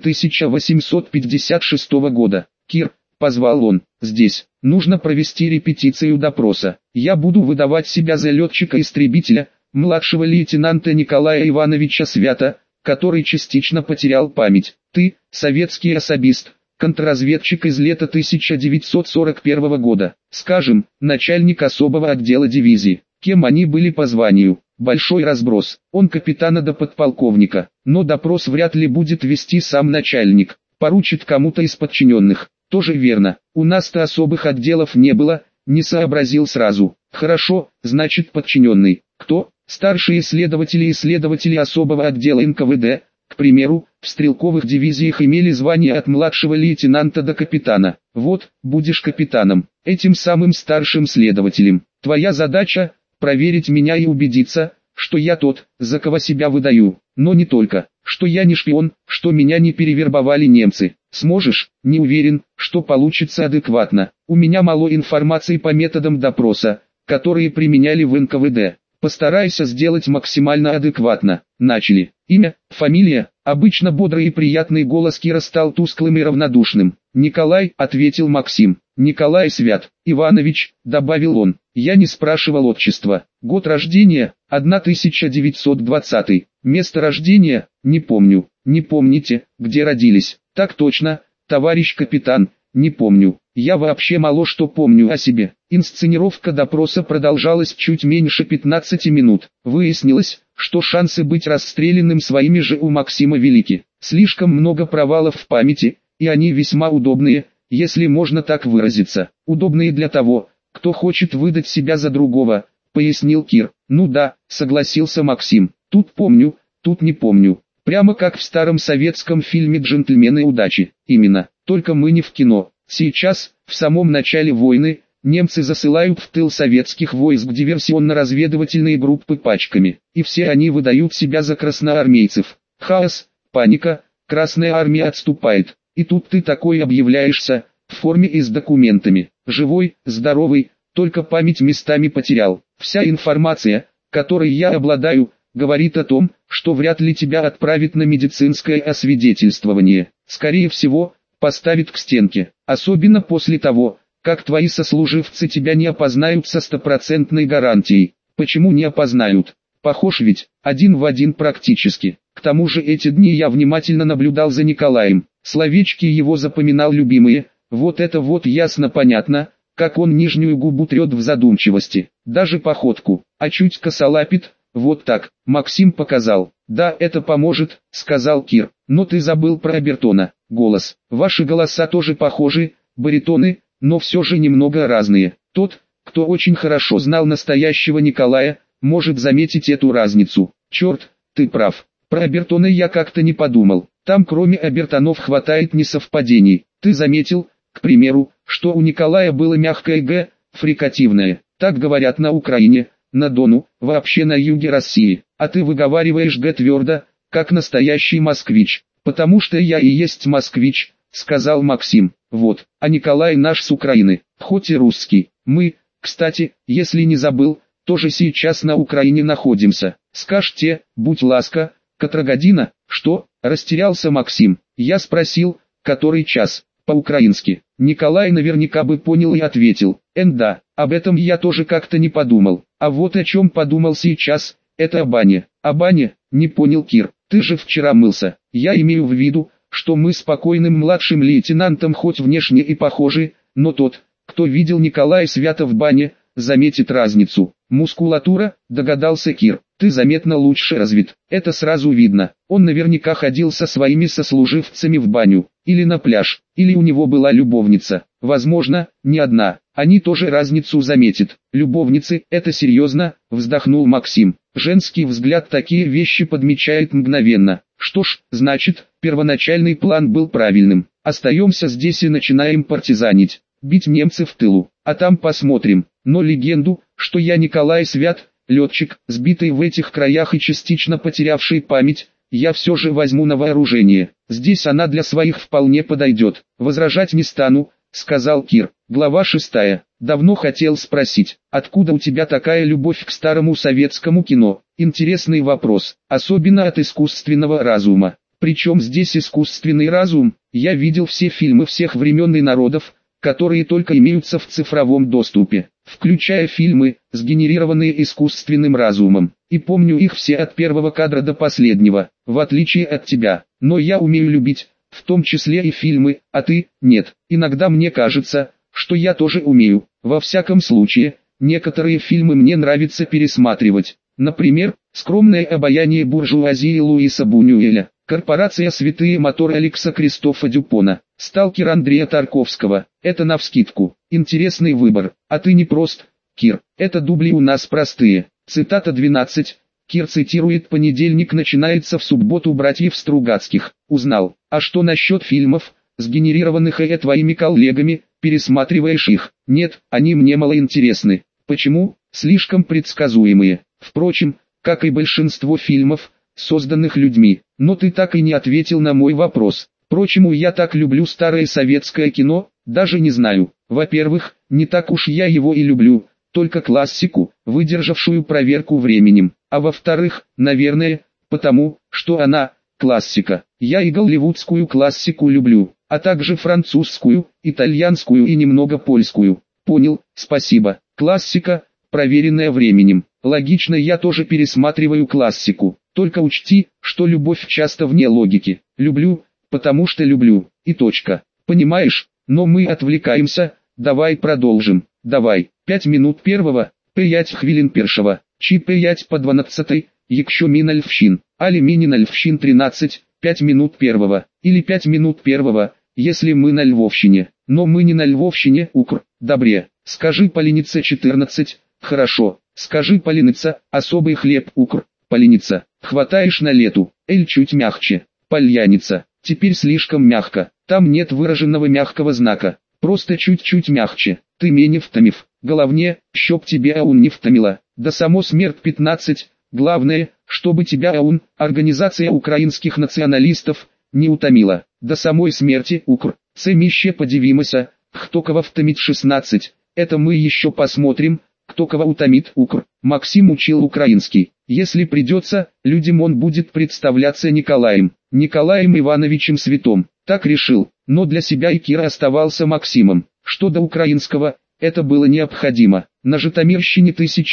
1856 года. «Кир», — позвал он, — «здесь, нужно провести репетицию допроса. Я буду выдавать себя за летчика-истребителя, младшего лейтенанта Николая Ивановича Свята, который частично потерял память. Ты, советский особист, контрразведчик из лета 1941 года, скажем, начальник особого отдела дивизии. Кем они были по званию? Большой разброс. Он капитана до подполковника, но допрос вряд ли будет вести сам начальник, поручит кому-то из подчиненных. Тоже верно, у нас-то особых отделов не было, не сообразил сразу. Хорошо, значит подчиненный. Кто? Старшие следователи особого отдела НКВД, к примеру, в стрелковых дивизиях имели звание от младшего лейтенанта до капитана. Вот, будешь капитаном, этим самым старшим следователем. Твоя задача – проверить меня и убедиться, что я тот, за кого себя выдаю. Но не только, что я не шпион, что меня не перевербовали немцы. Сможешь? Не уверен, что получится адекватно. У меня мало информации по методам допроса, которые применяли в НКВД. Постарайся сделать максимально адекватно. Начали. Имя, фамилия. Обычно бодрый и приятный голос Кира стал тусклым и равнодушным. «Николай», — ответил Максим. «Николай Свят Иванович», — добавил он. «Я не спрашивал отчества. Год рождения, 1920. Место рождения, не помню». «Не помните, где родились?» «Так точно, товарищ капитан, не помню. Я вообще мало что помню о себе». Инсценировка допроса продолжалась чуть меньше 15 минут. Выяснилось, что шансы быть расстрелянным своими же у Максима велики. Слишком много провалов в памяти, и они весьма удобные, если можно так выразиться. Удобные для того, кто хочет выдать себя за другого, пояснил Кир. Ну да, согласился Максим. Тут помню, тут не помню. Прямо как в старом советском фильме «Джентльмены удачи». Именно, только мы не в кино. Сейчас, в самом начале войны, немцы засылают в тыл советских войск диверсионно-разведывательные группы пачками, и все они выдают себя за красноармейцев. Хаос, паника, Красная армия отступает, и тут ты такой объявляешься, в форме и с документами, живой, здоровый, только память местами потерял. Вся информация, которой я обладаю, говорит о том, что вряд ли тебя отправят на медицинское освидетельствование. Скорее всего, поставят к стенке, особенно после того, как твои сослуживцы тебя не опознают со стопроцентной гарантией. Почему не опознают? Похож ведь, один в один практически. К тому же эти дни я внимательно наблюдал за Николаем. Словечки его запоминал любимые, вот это вот ясно-понятно, как он нижнюю губу трет в задумчивости. Даже походку, а чуть косолапит, вот так. Максим показал. «Да, это поможет», — сказал Кир. «Но ты забыл про обертона». Голос. «Ваши голоса тоже похожи, баритоны, но все же немного разные. Тот, кто очень хорошо знал настоящего Николая, может заметить эту разницу». «Черт, ты прав. Про обертоны я как-то не подумал. Там кроме обертонов хватает несовпадений. Ты заметил, к примеру, что у Николая было мягкое «г», фрикативное. Так говорят на Украине, на Дону, вообще на юге России. А ты выговариваешь «г» твердо, как настоящий москвич. «Потому что я и есть москвич», — сказал Максим. «Вот, а Николай наш с Украины, хоть и русский. Мы, кстати, если не забыл, тоже сейчас на Украине находимся. Скажите, будь ласка, Катрагодина?» «Что?» — растерялся Максим. Я спросил, который час, по-украински. Николай наверняка бы понял и ответил. Да, об этом я тоже как-то не подумал. А вот о чем подумал сейчас, это о бане». «О бане?» — не понял Кир. «Ты же вчера мылся». «Я имею в виду, что мы с покойным младшим лейтенантом хоть внешне и похожи, но тот, кто видел Николая Свята в бане, заметит разницу». «Мускулатура», — догадался Кир. «Ты заметно лучше развит. Это сразу видно. Он наверняка ходил со своими сослуживцами в баню, или на пляж, или у него была любовница. Возможно, не одна. Они тоже разницу заметят». «Любовницы, это серьезно?» — вздохнул Максим. «Женский взгляд такие вещи подмечает мгновенно». «Что ж, значит, первоначальный план был правильным. Остаемся здесь и начинаем партизанить, бить немцев в тылу, а там посмотрим. Но легенду, что я Николай Свят, летчик, сбитый в этих краях и частично потерявший память, я все же возьму на вооружение. Здесь она для своих вполне подойдет. Возражать не стану», — сказал Кир. Глава 6. «Давно хотел спросить, откуда у тебя такая любовь к старому советскому кино?» Интересный вопрос, особенно от искусственного разума. Причем здесь искусственный разум? Я видел все фильмы всех времен и народов, которые только имеются в цифровом доступе. включая фильмы, сгенерированные искусственным разумом. И помню их все от первого кадра до последнего, в отличие от тебя. Но я умею любить, в том числе и фильмы, а ты – нет. Иногда мне кажется, что я тоже умею. Во всяком случае, некоторые фильмы мне нравится пересматривать. Например, «Скромное обаяние буржуазии» Луиса Бунюэля, «Корпорация Святые моторы» Алекса Кристофа Дюпона, «Сталкер» Андрея Тарковского. Это навскидку. Интересный выбор. А ты не прост, Кир. Это дубли у нас простые. Цитата 12. Кир цитирует: «Понедельник начинается в субботу братьев Стругацких. Узнал. А что насчет фильмов, сгенерированных твоими коллегами, пересматриваешь их?» «Нет, они мне мало интересны». «Почему?» «Слишком предсказуемые. Впрочем, как и большинство фильмов, созданных людьми». «Но ты так и не ответил на мой вопрос. Почему я так люблю старое советское кино? Даже не знаю. Во-первых, не так уж я его и люблю, только классику, выдержавшую проверку временем. А во-вторых, наверное, потому, что она – классика. Я и голливудскую классику люблю, а также французскую, итальянскую и немного польскую». «Понял, спасибо. Классика, проверенная временем. Логично, я тоже пересматриваю классику. Только учти, что любовь часто вне логики. Люблю, потому что люблю, и точка. Понимаешь? Но мы отвлекаемся, давай продолжим. Давай, 5 минут первого, 5 хвилин першого, чи 5 по 12, якщо мін альфщин, али мінін альфщин 13, 5 минут первого, или 5 минут первого, если мы на Львовщине. Но мы не на Львовщине, укр. Добре, скажи поленица 14, хорошо, скажи поленица, особый хлеб, укр, поленица. Хватаешь на лету, эль чуть мягче, пальяница. Теперь слишком мягко, там нет выраженного мягкого знака, просто чуть-чуть мягче. Ты менее втомив, головне, чтоб тебе аун не втомила. Да само смерть 15, главное, чтобы тебя аун, организация украинских националистов, не утомила. До самой смерти, укр. Це мище подивимося, кто кого втомит 16, это мы еще посмотрим, кто кого утомит, укр. Максим учил украинский. Если придется, людям он будет представляться Николаем Ивановичем Святом. Так решил, но для себя и Кира оставался Максимом. Что до украинского, это было необходимо. На Житомирщине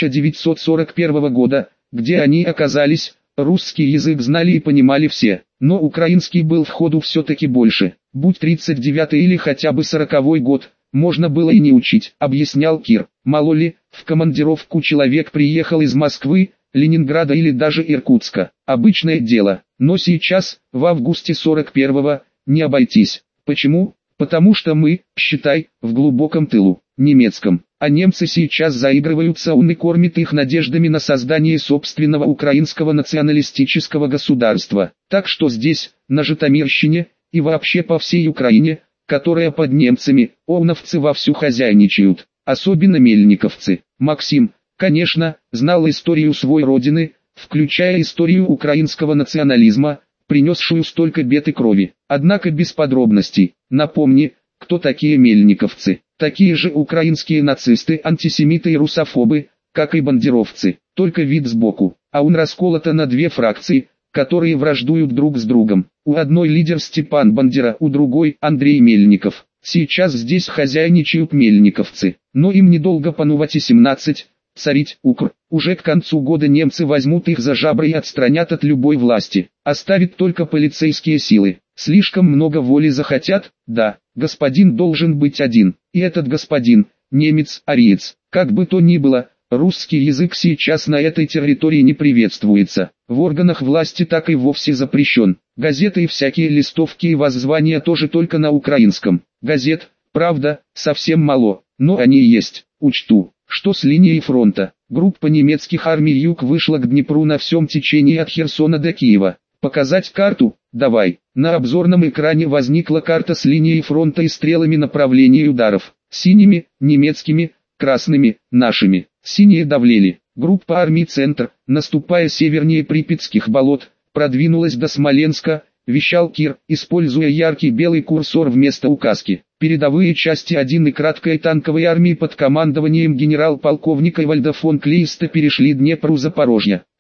1941 года, где они оказались, русский язык знали и понимали все, но украинский был в ходу все-таки больше. Будь 39-й или хотя бы 40-й год, можно было и не учить, объяснял Кир. Мало ли, в командировку человек приехал из Москвы, Ленинграда или даже Иркутска. Обычное дело, но сейчас, в августе 41-го, не обойтись. Почему? Потому что мы, считай, в глубоком тылу, немецком, а немцы сейчас заигрываются, он и кормит их надеждами на создание собственного украинского националистического государства. Так что здесь, на Житомирщине, и вообще по всей Украине, которая под немцами, ОУНовцы вовсю хозяйничают, особенно мельниковцы. Максим, конечно, знал историю своей родины, включая историю украинского национализма, принесшую столько бед и крови. Однако без подробностей. Напомни, кто такие мельниковцы. Такие же украинские нацисты, антисемиты и русофобы, как и бандеровцы, только вид сбоку. А он расколота на две фракции, которые враждуют друг с другом. У одной лидер Степан Бандера, у другой Андрей Мельников. Сейчас здесь хозяйничают мельниковцы, но им недолго панувати 17, царить, укр. Уже к концу года немцы возьмут их за жабры и отстранят от любой власти. Оставят только полицейские силы. Слишком много воли захотят? Да, господин должен быть один. И этот господин, немец, ариец. Как бы то ни было, русский язык сейчас на этой территории не приветствуется. В органах власти так и вовсе запрещен. Газеты и всякие листовки и воззвания тоже только на украинском. Газет, правда, совсем мало, но они есть. Учту, что с линией фронта. Группа немецких армий Юг вышла к Днепру на всем течении от Херсона до Киева. Показать карту? Давай. На обзорном экране возникла карта с линией фронта и стрелами направлений ударов. Синими, немецкими, красными, нашими. Синие давлели. Группа армий «Центр», наступая севернее Припятских болот, продвинулась до Смоленска, вещал Кир, используя яркий белый курсор вместо указки. Передовые части 1 и краткой танковой армии под командованием генерал-полковника Эвальда фон Клейста перешли Днепр у Запорожья.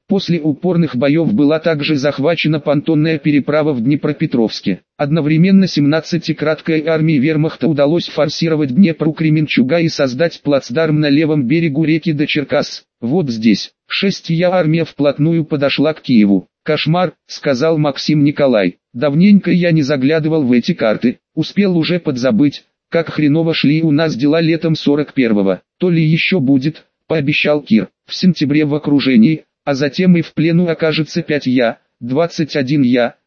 После упорных боев была также захвачена понтонная переправа в Днепропетровске. Одновременно 17-краткой армии вермахта удалось форсировать Днепр у Кременчуга и создать плацдарм на левом берегу реки до Черкас. Вот здесь. 6-я армия вплотную подошла к Киеву. «Кошмар», — сказал Максим Николай. «Давненько я не заглядывал в эти карты, успел уже подзабыть, как хреново шли у нас дела летом 41-го. То ли еще будет», — пообещал Кир. «В сентябре в окружении, а затем и в плену окажется 5-я, 21-я,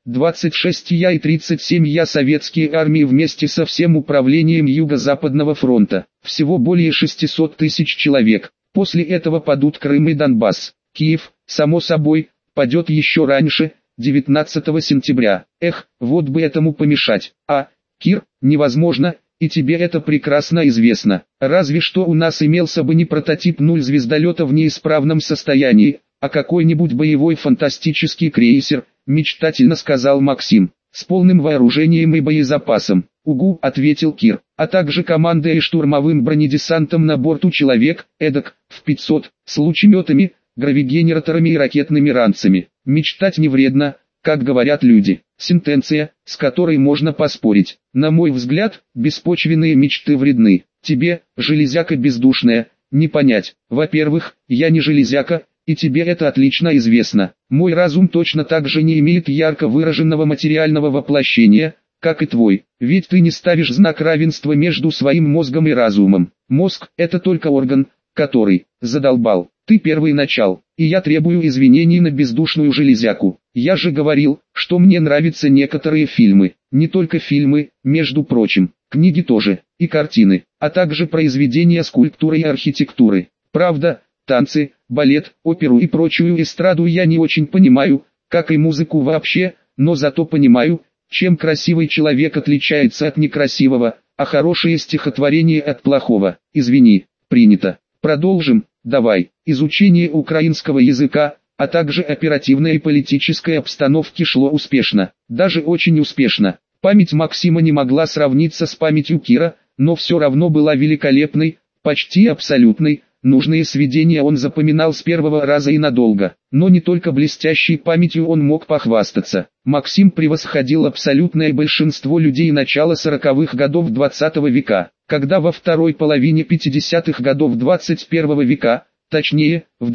26-я и 37-я советские армии вместе со всем управлением Юго-Западного фронта. Всего более 600 тысяч человек. После этого падут Крым и Донбасс. Киев, само собой, падет еще раньше, 19 сентября. Эх, вот бы этому помешать. А, Кир, невозможно, и тебе это прекрасно известно. Разве что у нас имелся бы не прототип 0 звездолета в неисправном состоянии, а какой-нибудь боевой фантастический крейсер, мечтательно сказал Максим, с полным вооружением и боезапасом. «Угу», ответил Кир, а также командой и штурмовым бронедесантом на борту человек, эдак, в 500, с лучеметами, гравигенераторами и ракетными ранцами. Мечтать не вредно, как говорят люди. Сентенция, с которой можно поспорить. На мой взгляд, беспочвенные мечты вредны. Тебе, железяка бездушная, не понять. Во-первых, я не железяка, и тебе это отлично известно. Мой разум точно так же не имеет ярко выраженного материального воплощения, как и твой. Ведь ты не ставишь знак равенства между своим мозгом и разумом. Мозг – это только орган, который задолбал. Ты первый начал, и я требую извинений на бездушную железяку. Я же говорил, что мне нравятся некоторые фильмы. Не только фильмы, между прочим, книги тоже, и картины, а также произведения скульптуры и архитектуры. Правда, танцы, балет, оперу и прочую эстраду я не очень понимаю, как и музыку вообще, но зато понимаю, чем красивый человек отличается от некрасивого, а хорошее стихотворение от плохого. Извини, принято. Продолжим, давай. Изучение украинского языка, а также оперативной и политической обстановки шло успешно, даже очень успешно. Память Максима не могла сравниться с памятью Кира, но все равно была великолепной, почти абсолютной. Нужные сведения он запоминал с первого раза и надолго, но не только блестящей памятью он мог похвастаться. Максим превосходил абсолютное большинство людей начала 40-х годов 20 века, когда во второй половине 50-х годов 21 века, точнее, в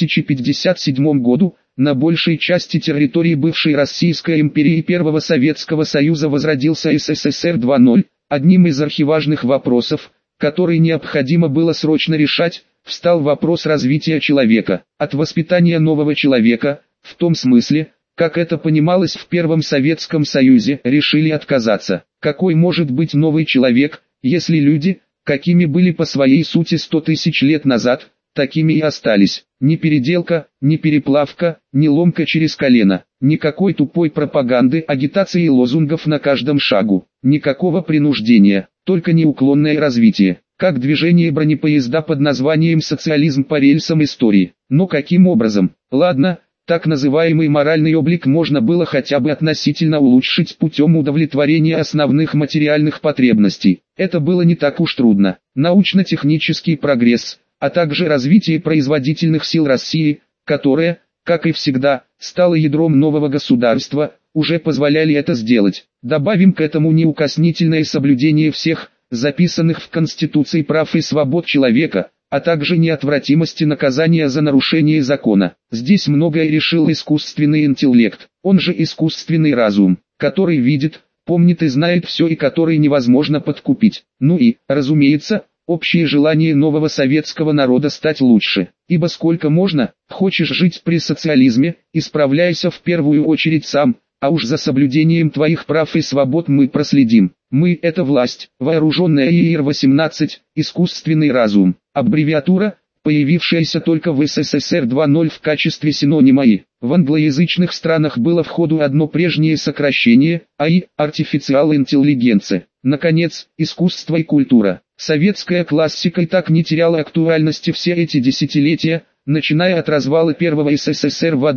2057 году, на большей части территории бывшей Российской империи и Первого Советского Союза возродился СССР 2.0, одним из архиважных вопросов, который необходимо было срочно решать, встал вопрос развития человека, от воспитания нового человека, в том смысле, как это понималось в Первом Советском Союзе, решили отказаться. Какой может быть новый человек, если люди, какими были по своей сути 100 тысяч лет назад, такими и остались? Ни переделка, ни переплавка, ни ломка через колено, никакой тупой пропаганды, агитации и лозунгов на каждом шагу, никакого принуждения, только неуклонное развитие. Как движение бронепоезда под названием «Социализм по рельсам истории». Но каким образом? Ладно, так называемый моральный облик можно было хотя бы относительно улучшить путем удовлетворения основных материальных потребностей. Это было не так уж трудно. Научно-технический прогресс, а также развитие производительных сил России, которое, как и всегда, стало ядром нового государства, уже позволяли это сделать. Добавим к этому неукоснительное соблюдение всех записанных в Конституции прав и свобод человека, а также неотвратимости наказания за нарушение закона. Здесь многое решил искусственный интеллект, он же искусственный разум, который видит, помнит и знает все и который невозможно подкупить. Ну и, разумеется, общее желание нового советского народа стать лучше. Ибо сколько можно, хочешь жить при социализме, исправляйся в первую очередь сам, а уж за соблюдением твоих прав и свобод мы проследим. Мы – это власть, вооруженная ИИР-18, искусственный разум, аббревиатура, появившаяся только в СССР 2.0 в качестве синонима И. В англоязычных странах было в ходу одно прежнее сокращение – АИ – Artificial Intelligence. Наконец, искусство и культура. Советская классика и так не теряла актуальности все эти десятилетия, начиная от развала первого СССР в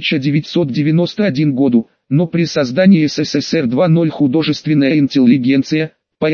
1991 году. Но при создании СССР 2.0 художественная интеллигенция, поэты,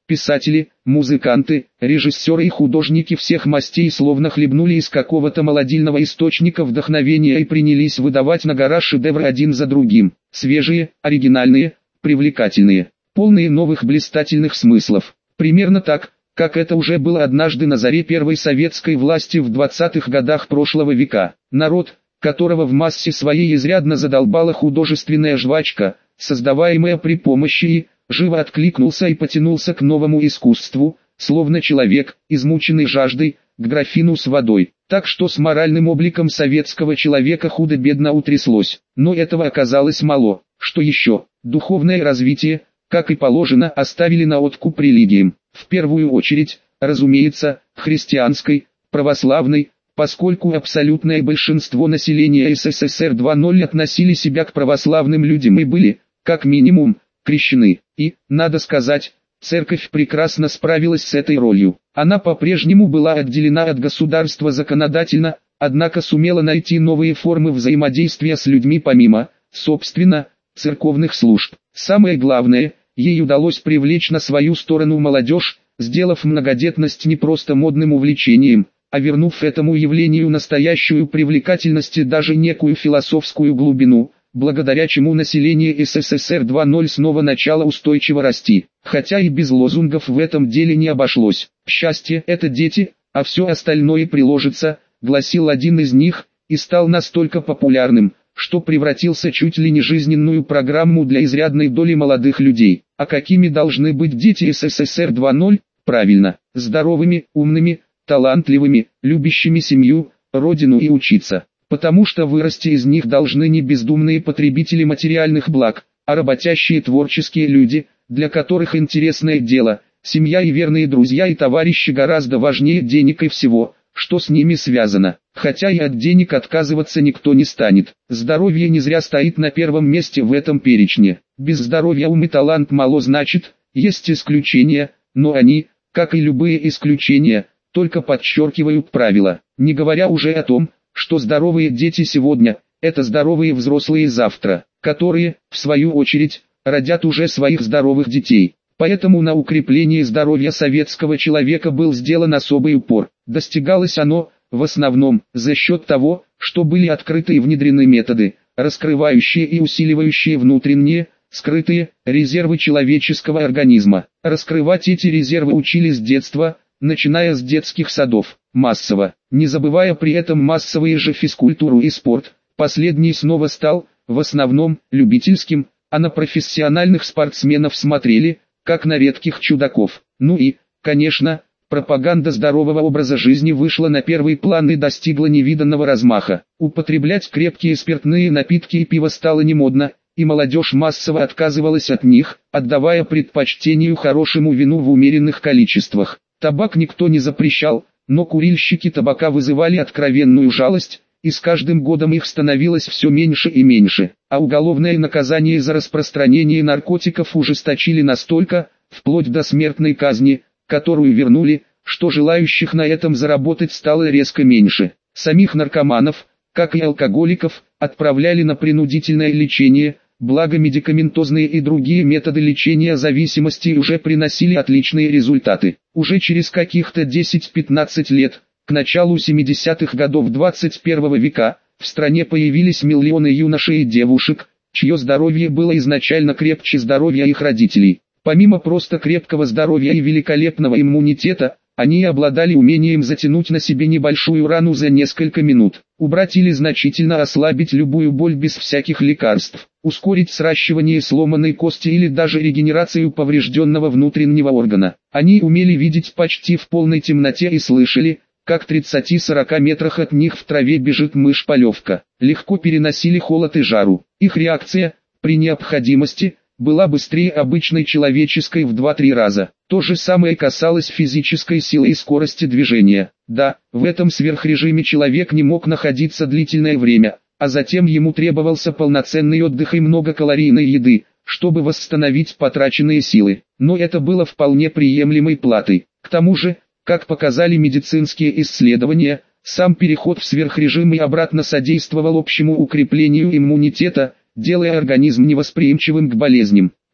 Писатели, музыканты, режиссеры и художники всех мастей словно хлебнули из какого-то молодильного источника вдохновения и принялись выдавать на гора шедевры один за другим. Свежие, оригинальные, привлекательные, полные новых блистательных смыслов. Примерно так, как это уже было однажды на заре первой советской власти в 20-х годах прошлого века. Народ, которого в массе своей изрядно задолбала художественная жвачка, создаваемая при помощи и, живо откликнулся и потянулся к новому искусству, словно человек, измученный жаждой, к графину с водой. Так что с моральным обликом советского человека худо-бедно утряслось. Но этого оказалось мало. Что еще? Духовное развитие, как и положено, оставили на откуп религиям. В первую очередь, разумеется, христианской, православной, поскольку абсолютное большинство населения СССР 2.0 относили себя к православным людям и были, как минимум, крещены. И, надо сказать, церковь прекрасно справилась с этой ролью. Она по-прежнему была отделена от государства законодательно, однако сумела найти новые формы взаимодействия с людьми помимо, собственно, церковных служб. Самое главное, ей удалось привлечь на свою сторону молодежь, сделав многодетность не просто модным увлечением, а вернув этому явлению настоящую привлекательность и даже некую философскую глубину, благодаря чему население СССР 2.0 снова начало устойчиво расти. Хотя и без лозунгов в этом деле не обошлось. «Счастье – это дети, а все остальное приложится», гласил один из них, и стал настолько популярным, что превратился чуть ли не жизненную программу для изрядной доли молодых людей. А какими должны быть дети СССР 2.0? Правильно, здоровыми, умными, талантливыми, любящими семью, родину и учиться. Потому что вырасти из них должны не бездумные потребители материальных благ, а работящие творческие люди, для которых интересное дело, семья и верные друзья и товарищи гораздо важнее денег и всего, что с ними связано. Хотя и от денег отказываться никто не станет. Здоровье не зря стоит на первом месте в этом перечне. Без здоровья ум и талант мало значит, есть исключения, но они, как и любые исключения, только подчеркивают правила. Не говоря уже о том, что здоровые дети сегодня – это здоровые взрослые завтра, которые, в свою очередь, родят уже своих здоровых детей. Поэтому на укрепление здоровья советского человека был сделан особый упор. Достигалось оно, в основном, за счет того, что были открыты и внедрены методы, раскрывающие и усиливающие внутренние, скрытые, резервы человеческого организма. Раскрывать эти резервы учились с детства, начиная с детских садов, массово, не забывая при этом массовые же физкультуру и спорт. Последний снова стал, в основном, любительским, а на профессиональных спортсменов смотрели, как на редких чудаков. Ну и, конечно, пропаганда здорового образа жизни вышла на первый план и достигла невиданного размаха. Употреблять крепкие спиртные напитки и пиво стало немодно, и молодежь массово отказывалась от них, отдавая предпочтению хорошему вину в умеренных количествах. Табак никто не запрещал, но курильщики табака вызывали откровенную жалость, и с каждым годом их становилось все меньше и меньше, а уголовное наказание за распространение наркотиков ужесточили настолько, вплоть до смертной казни, которую вернули, что желающих на этом заработать стало резко меньше. Самих наркоманов, как и алкоголиков, отправляли на принудительное лечение, благо медикаментозные и другие методы лечения зависимости уже приносили отличные результаты. Уже через каких-то 10-15 лет, к началу 70-х годов 21 века, в стране появились миллионы юношей и девушек, чье здоровье было изначально крепче здоровья их родителей. Помимо просто крепкого здоровья и великолепного иммунитета, они обладали умением затянуть на себе небольшую рану за несколько минут, убрать или значительно ослабить любую боль без всяких лекарств, ускорить сращивание сломанной кости или даже регенерацию поврежденного внутреннего органа. Они умели видеть почти в полной темноте и слышали, как в 30-40 метрах от них в траве бежит мышь-полевка. Легко переносили холод и жару. Их реакция, при необходимости, была быстрее обычной человеческой в 2-3 раза. То же самое касалось физической силы и скорости движения. Да, в этом сверхрежиме человек не мог находиться длительное время, а затем ему требовался полноценный отдых и много калорийной еды, чтобы восстановить потраченные силы. Но это было вполне приемлемой платой. К тому же, как показали медицинские исследования, сам переход в сверхрежим и обратно содействовал общему укреплению иммунитета, делая организм невосприимчивым к болезням.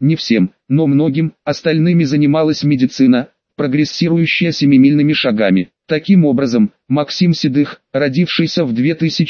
Не всем, но многим, остальными занималась медицина, прогрессирующая семимильными шагами. Таким образом, Максим Седых, родившийся в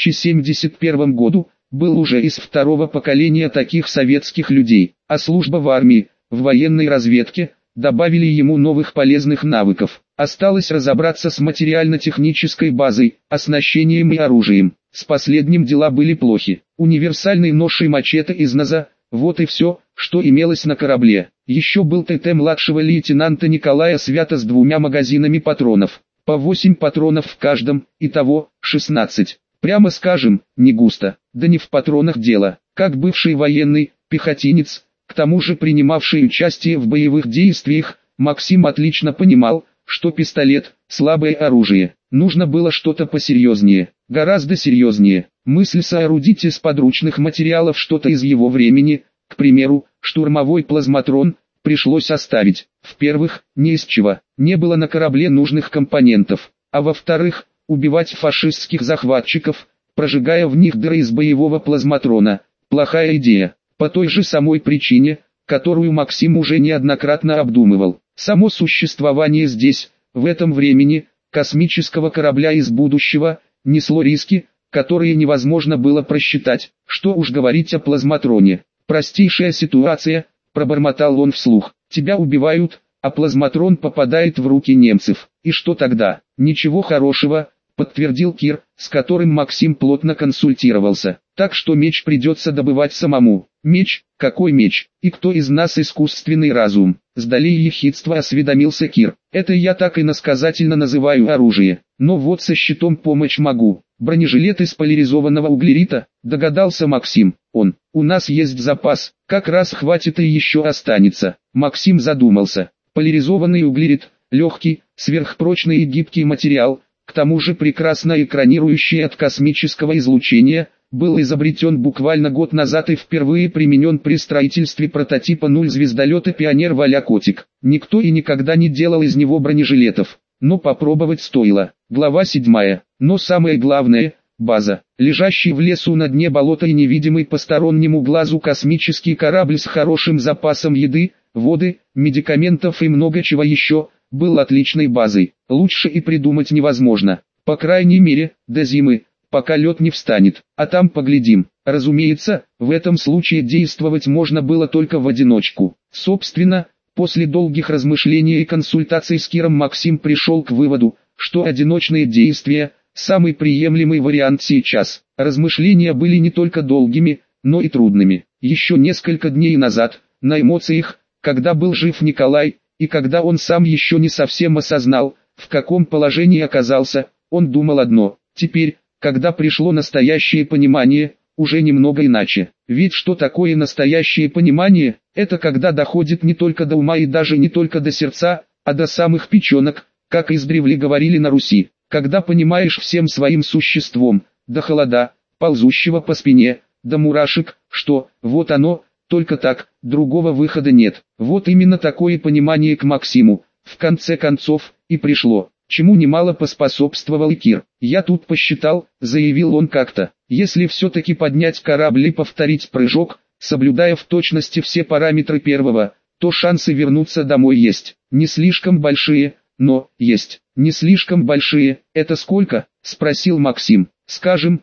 2071 году, был уже из второго поколения таких советских людей, а служба в армии, в военной разведке, добавили ему новых полезных навыков. Осталось разобраться с материально-технической базой, оснащением и оружием. С последним дела были плохи. Универсальный нож и мачете из НАЗа – вот и все, что имелось на корабле. Еще был ТТ младшего лейтенанта Николая Свята с 2 магазинами патронов. По 8 патронов в каждом, итого 16. Прямо скажем, не густо. Да не в патронах дело. Как бывший военный, пехотинец, к тому же принимавший участие в боевых действиях, Максим отлично понимал, что пистолет – слабое оружие. Нужно было что-то посерьезнее, гораздо серьезнее. Мысль соорудить из подручных материалов что-то из его времени, к примеру, штурмовой плазматрон, пришлось оставить. В-первых, не из чего, не было на корабле нужных компонентов, а во-вторых, убивать фашистских захватчиков, прожигая в них дыры из боевого плазматрона, плохая идея, по той же самой причине, которую Максим уже неоднократно обдумывал. Само существование здесь, в этом времени, космического корабля из будущего, несло риски, которые невозможно было просчитать, что уж говорить о плазматроне. Простейшая ситуация, пробормотал он вслух, тебя убивают, а плазматрон попадает в руки немцев. И что тогда? Ничего хорошего, подтвердил Кир, с которым Максим плотно консультировался. Так что меч придется добывать самому. Меч? Какой меч? И кто из нас искусственный разум? С долей ехидства осведомился Кир. Это я так иносказательно называю оружие. Но вот со щитом помочь могу. Бронежилет из поляризованного углерита, догадался Максим. У нас есть запас, как раз хватит и еще останется. Максим задумался. Поляризованный углерит, легкий, сверхпрочный и гибкий материал, к тому же прекрасно экранирующий от космического излучения, был изобретен буквально год назад и впервые применен при строительстве прототипа 0 звездолета «Пионер» а-ля «Котик». Никто и никогда не делал из него бронежилетов, но попробовать стоило. Глава 7. Но самое главное – база. Лежащий в лесу на дне болота и невидимый постороннему глазу космический корабль с хорошим запасом еды, воды, медикаментов и много чего еще, был отличной базой. Лучше и придумать невозможно. По крайней мере, до зимы, пока лед не встанет. А там поглядим. Разумеется, в этом случае действовать можно было только в одиночку. Собственно, после долгих размышлений и консультаций с Киром Максим пришел к выводу, что одиночные действия – самый приемлемый вариант сейчас. Размышления были не только долгими, но и трудными. Еще несколько дней назад, на эмоциях, когда был жив Николай, и когда он сам еще не совсем осознал, в каком положении оказался, он думал одно. Теперь, когда пришло настоящее понимание, уже немного иначе. Ведь что такое настоящее понимание? Это когда доходит не только до ума и даже не только до сердца, а до самых печенок, как издревле говорили на Руси. Когда понимаешь всем своим существом, до холода, ползущего по спине, до мурашек, что, вот оно, только так, другого выхода нет. Вот именно такое понимание к Максиму, в конце концов, и пришло, чему немало поспособствовал и Кир. «Я тут посчитал», — заявил он как-то, «если все-таки поднять корабль и повторить прыжок, соблюдая в точности все параметры первого, то шансы вернуться домой есть. Не слишком большие, но есть. Не слишком большие, это сколько?» — спросил Максим. «Скажем,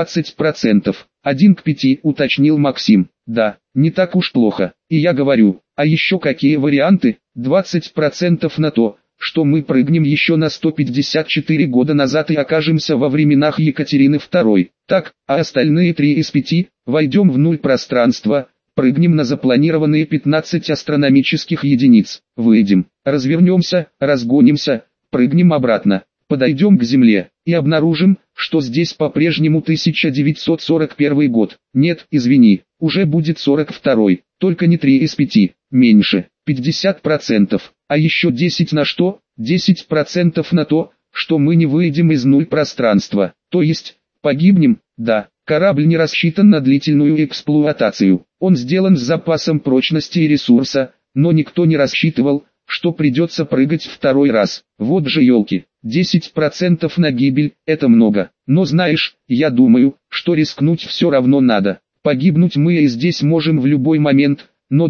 20%. 1 к 5, уточнил Максим. «Да, не так уж плохо. И я говорю, а еще какие варианты? 20% на то, что мы прыгнем еще на 154 года назад и окажемся во временах Екатерины II. Так, а остальные 3 из 5, войдем в нуль пространства, прыгнем на запланированные 15 астрономических единиц, выйдем, развернемся, разгонимся, прыгнем обратно, подойдем к Земле и обнаружим, что здесь по-прежнему 1941 год. Нет, извини, уже будет 42-й, только не 3 из 5, меньше, 50%. А еще 10 на что? 10% на то, что мы не выйдем из нуль пространства, то есть, погибнем, да». Корабль не рассчитан на длительную эксплуатацию, он сделан с запасом прочности и ресурса, но никто не рассчитывал, что придется прыгать второй раз. Вот же елки, 10% на гибель, это много. Но знаешь, я думаю, что рискнуть все равно надо. Погибнуть мы и здесь можем в любой момент, но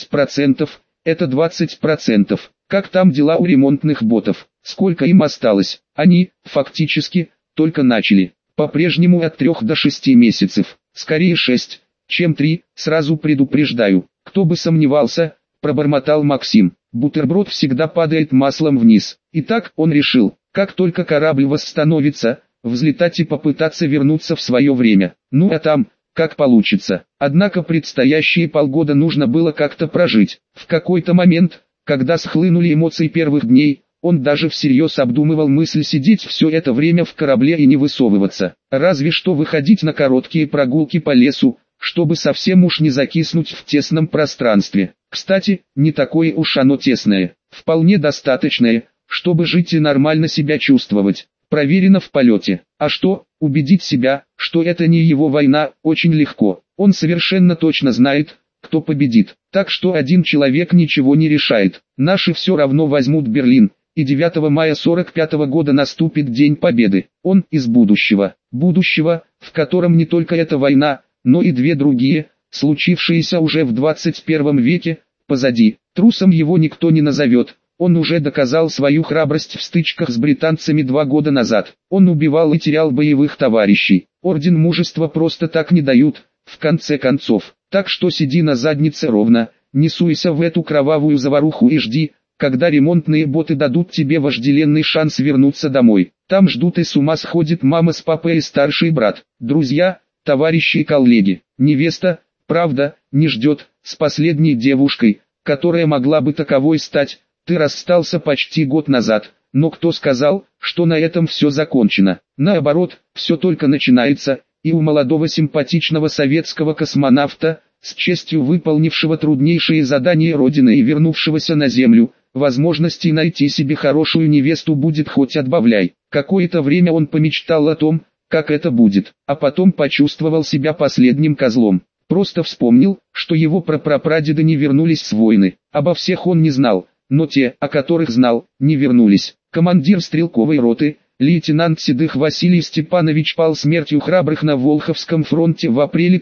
20% – это 20%. Как там дела у ремонтных ботов? Сколько им осталось? Они, фактически, только начали. По-прежнему от 3 до 6 месяцев. Скорее 6, чем 3, сразу предупреждаю. Кто бы сомневался, пробормотал Максим. Бутерброд всегда падает маслом вниз. Итак, он решил, как только корабль восстановится, взлетать и попытаться вернуться в свое время. Ну а там, как получится. Однако предстоящие полгода нужно было как-то прожить. В какой-то момент, когда схлынули эмоции первых дней, он даже всерьез обдумывал мысль сидеть все это время в корабле и не высовываться. Разве что выходить на короткие прогулки по лесу, чтобы совсем уж не закиснуть в тесном пространстве. Кстати, не такое уж оно тесное, вполне достаточное, чтобы жить и нормально себя чувствовать. Проверено в полете. А что, убедить себя, что это не его война, очень легко. Он совершенно точно знает, кто победит. Так что один человек ничего не решает. Наши все равно возьмут Берлин, и 9 мая 45 года наступит День Победы. Он из будущего. Будущего, в котором не только эта война, но и две другие, случившиеся уже в 21 веке, позади. Трусом его никто не назовет. Он уже доказал свою храбрость в стычках с британцами 2 года назад. Он убивал и терял боевых товарищей. Орден Мужества просто так не дают, в конце концов. Так что сиди на заднице ровно, не суйся в эту кровавую заваруху и жди, когда ремонтные боты дадут тебе вожделенный шанс вернуться домой. Там ждут и с ума сходит мама с папой и старший брат, друзья, товарищи и коллеги. Невеста, правда, не ждет, с последней девушкой, которая могла бы таковой стать. Ты расстался почти год назад, но кто сказал, что на этом все закончено? Наоборот, все только начинается, и у молодого симпатичного советского космонавта, с честью выполнившего труднейшие задания Родины и вернувшегося на Землю, возможностей найти себе хорошую невесту будет хоть отбавляй. Какое-то время он помечтал о том, как это будет, а потом почувствовал себя последним козлом. Просто вспомнил, что его прапрапрадеды не вернулись с войны. Обо всех он не знал, но те, о которых знал, не вернулись. Командир стрелковой роты, лейтенант Седых Василий Степанович пал смертью храбрых на Волховском фронте в апреле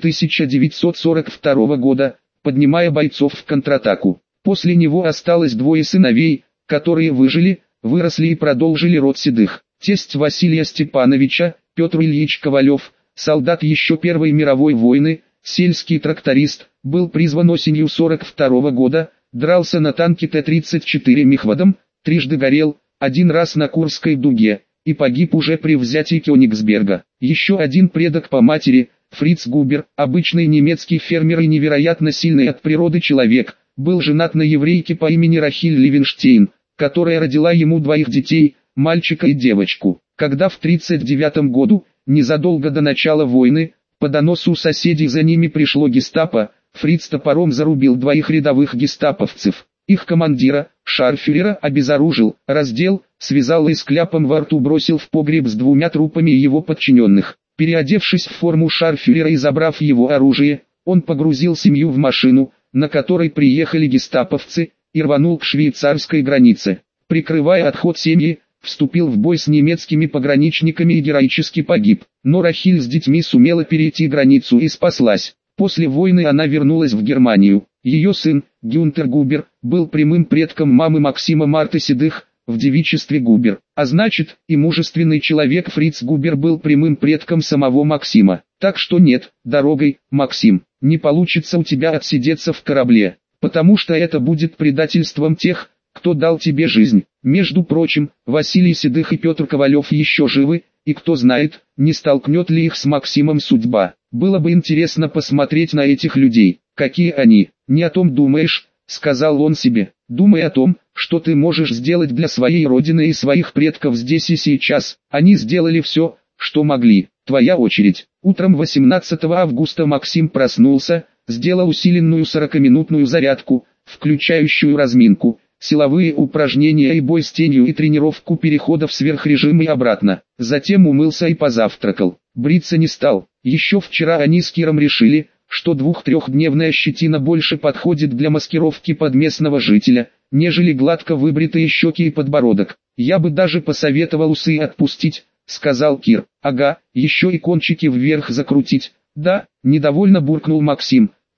1942 года, поднимая бойцов в контратаку. После него осталось 2 сыновей, которые выжили, выросли и продолжили род Седых. Тесть Василия Степановича, Петр Ильич Ковалев, солдат еще Первой мировой войны, сельский тракторист, был призван осенью 1942 года, дрался на танке Т-34 мехводом, трижды горел, 1 раз на Курской дуге, и погиб уже при взятии Кёнигсберга. Еще один предок по матери, Фриц Губер, обычный немецкий фермер и невероятно сильный от природы человек, был женат на еврейке по имени Рахиль Левенштейн, которая родила ему 2 детей, мальчика и девочку. Когда в 1939 году, незадолго до начала войны, по доносу соседей за ними пришло гестапо, Фриц топором зарубил 2 рядовых гестаповцев. Их командира, шарфюрера, обезоружил, раздел, связал и с кляпом во рту бросил в погреб с 2 трупами его подчиненных. Переодевшись в форму шарфюрера и забрав его оружие, он погрузил семью в машину, на которой приехали гестаповцы, и рванул к швейцарской границе. Прикрывая отход семьи, вступил в бой с немецкими пограничниками и героически погиб. Но Рахиль с детьми сумела перейти границу и спаслась. После войны она вернулась в Германию. Ее сын, Гюнтер Губер, был прямым предком мамы Максима Марты Седых, в девичестве Губер. А значит, и мужественный человек Фриц Губер был прямым предком самого Максима. Так что нет, дорогой, Максим, не получится у тебя отсидеться в корабле, потому что это будет предательством тех, кто дал тебе жизнь. Между прочим, Василий Седых и Петр Ковалев еще живы, и кто знает, не столкнет ли их с Максимом судьба. Было бы интересно посмотреть на этих людей, какие они. Не о том думаешь, сказал он себе. Думай о том, что ты можешь сделать для своей родины и своих предков здесь и сейчас. Они сделали все, что могли. Твоя очередь. Утром 18 августа Максим проснулся, сделал усиленную 40-минутную зарядку, включающую разминку, силовые упражнения и бой с тенью и тренировку переходов в сверхрежим и обратно. Затем умылся и позавтракал. Бриться не стал. Еще вчера они с Киром решили, что 2-3-дневная щетина больше подходит для маскировки под местного жителя, нежели гладко выбритые щеки и подбородок. Я бы даже посоветовал усы отпустить, сказал Кир. Ага, еще и кончики вверх закрутить. Да, недовольно буркнул Максим.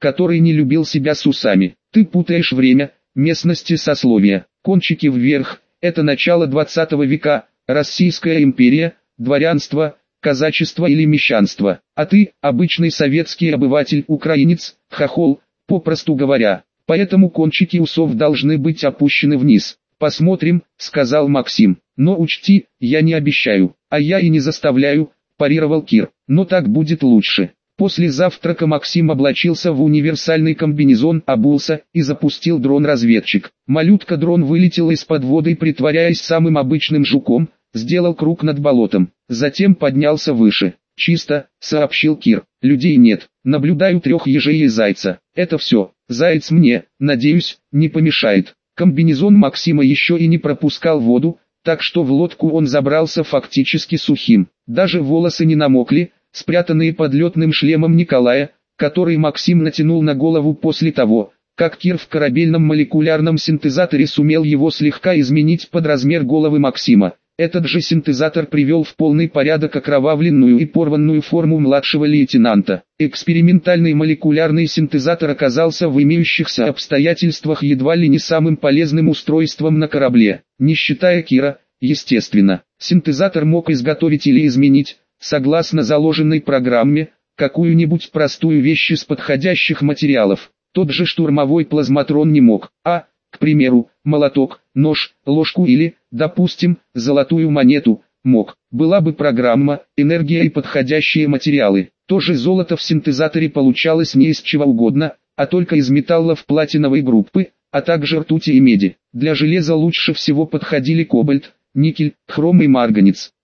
который не любил себя с усами. Ты путаешь время, местности, сословия. Кончики вверх – это начало 20 века, Российская империя, дворянство, казачество или мещанство. А ты – обычный советский обыватель, украинец, хохол, попросту говоря. Поэтому кончики усов должны быть опущены вниз. «Посмотрим», — сказал Максим. «Но учти, я не обещаю, а я и не заставляю», — парировал Кир. «Но так будет лучше». После завтрака Максим облачился в универсальный комбинезон, обулся и запустил дрон-разведчик. Малютка-дрон вылетел из-под воды и, притворяясь самым обычным жуком, сделал круг над болотом. Затем поднялся выше. «Чисто», — сообщил Кир. «Людей нет. Наблюдаю 3 ежей и зайца. Это все. Заяц мне, надеюсь, не помешает». Комбинезон Максима еще и не пропускал воду, так что в лодку он забрался фактически сухим. Даже волосы не намокли, спрятанные под летным шлемом Николая, который Максим натянул на голову после того, как Кир в корабельном молекулярном синтезаторе сумел его слегка изменить под размер головы Максима. Этот же синтезатор привел в полный порядок окровавленную и порванную форму младшего лейтенанта. Экспериментальный молекулярный синтезатор оказался в имеющихся обстоятельствах едва ли не самым полезным устройством на корабле, не считая Кира, естественно. Синтезатор мог изготовить или изменить, согласно заложенной программе, какую-нибудь простую вещь из подходящих материалов. Тот же штурмовой плазматрон не мог, к примеру, молоток, нож, ложку или, допустим, золотую монету, мог. Была бы программа, энергия и подходящие материалы. То же золото в синтезаторе получалось не из чего угодно, а только из металлов платиновой группы, а также ртути и меди. Для железа лучше всего подходили кобальт, никель, хром и марганец.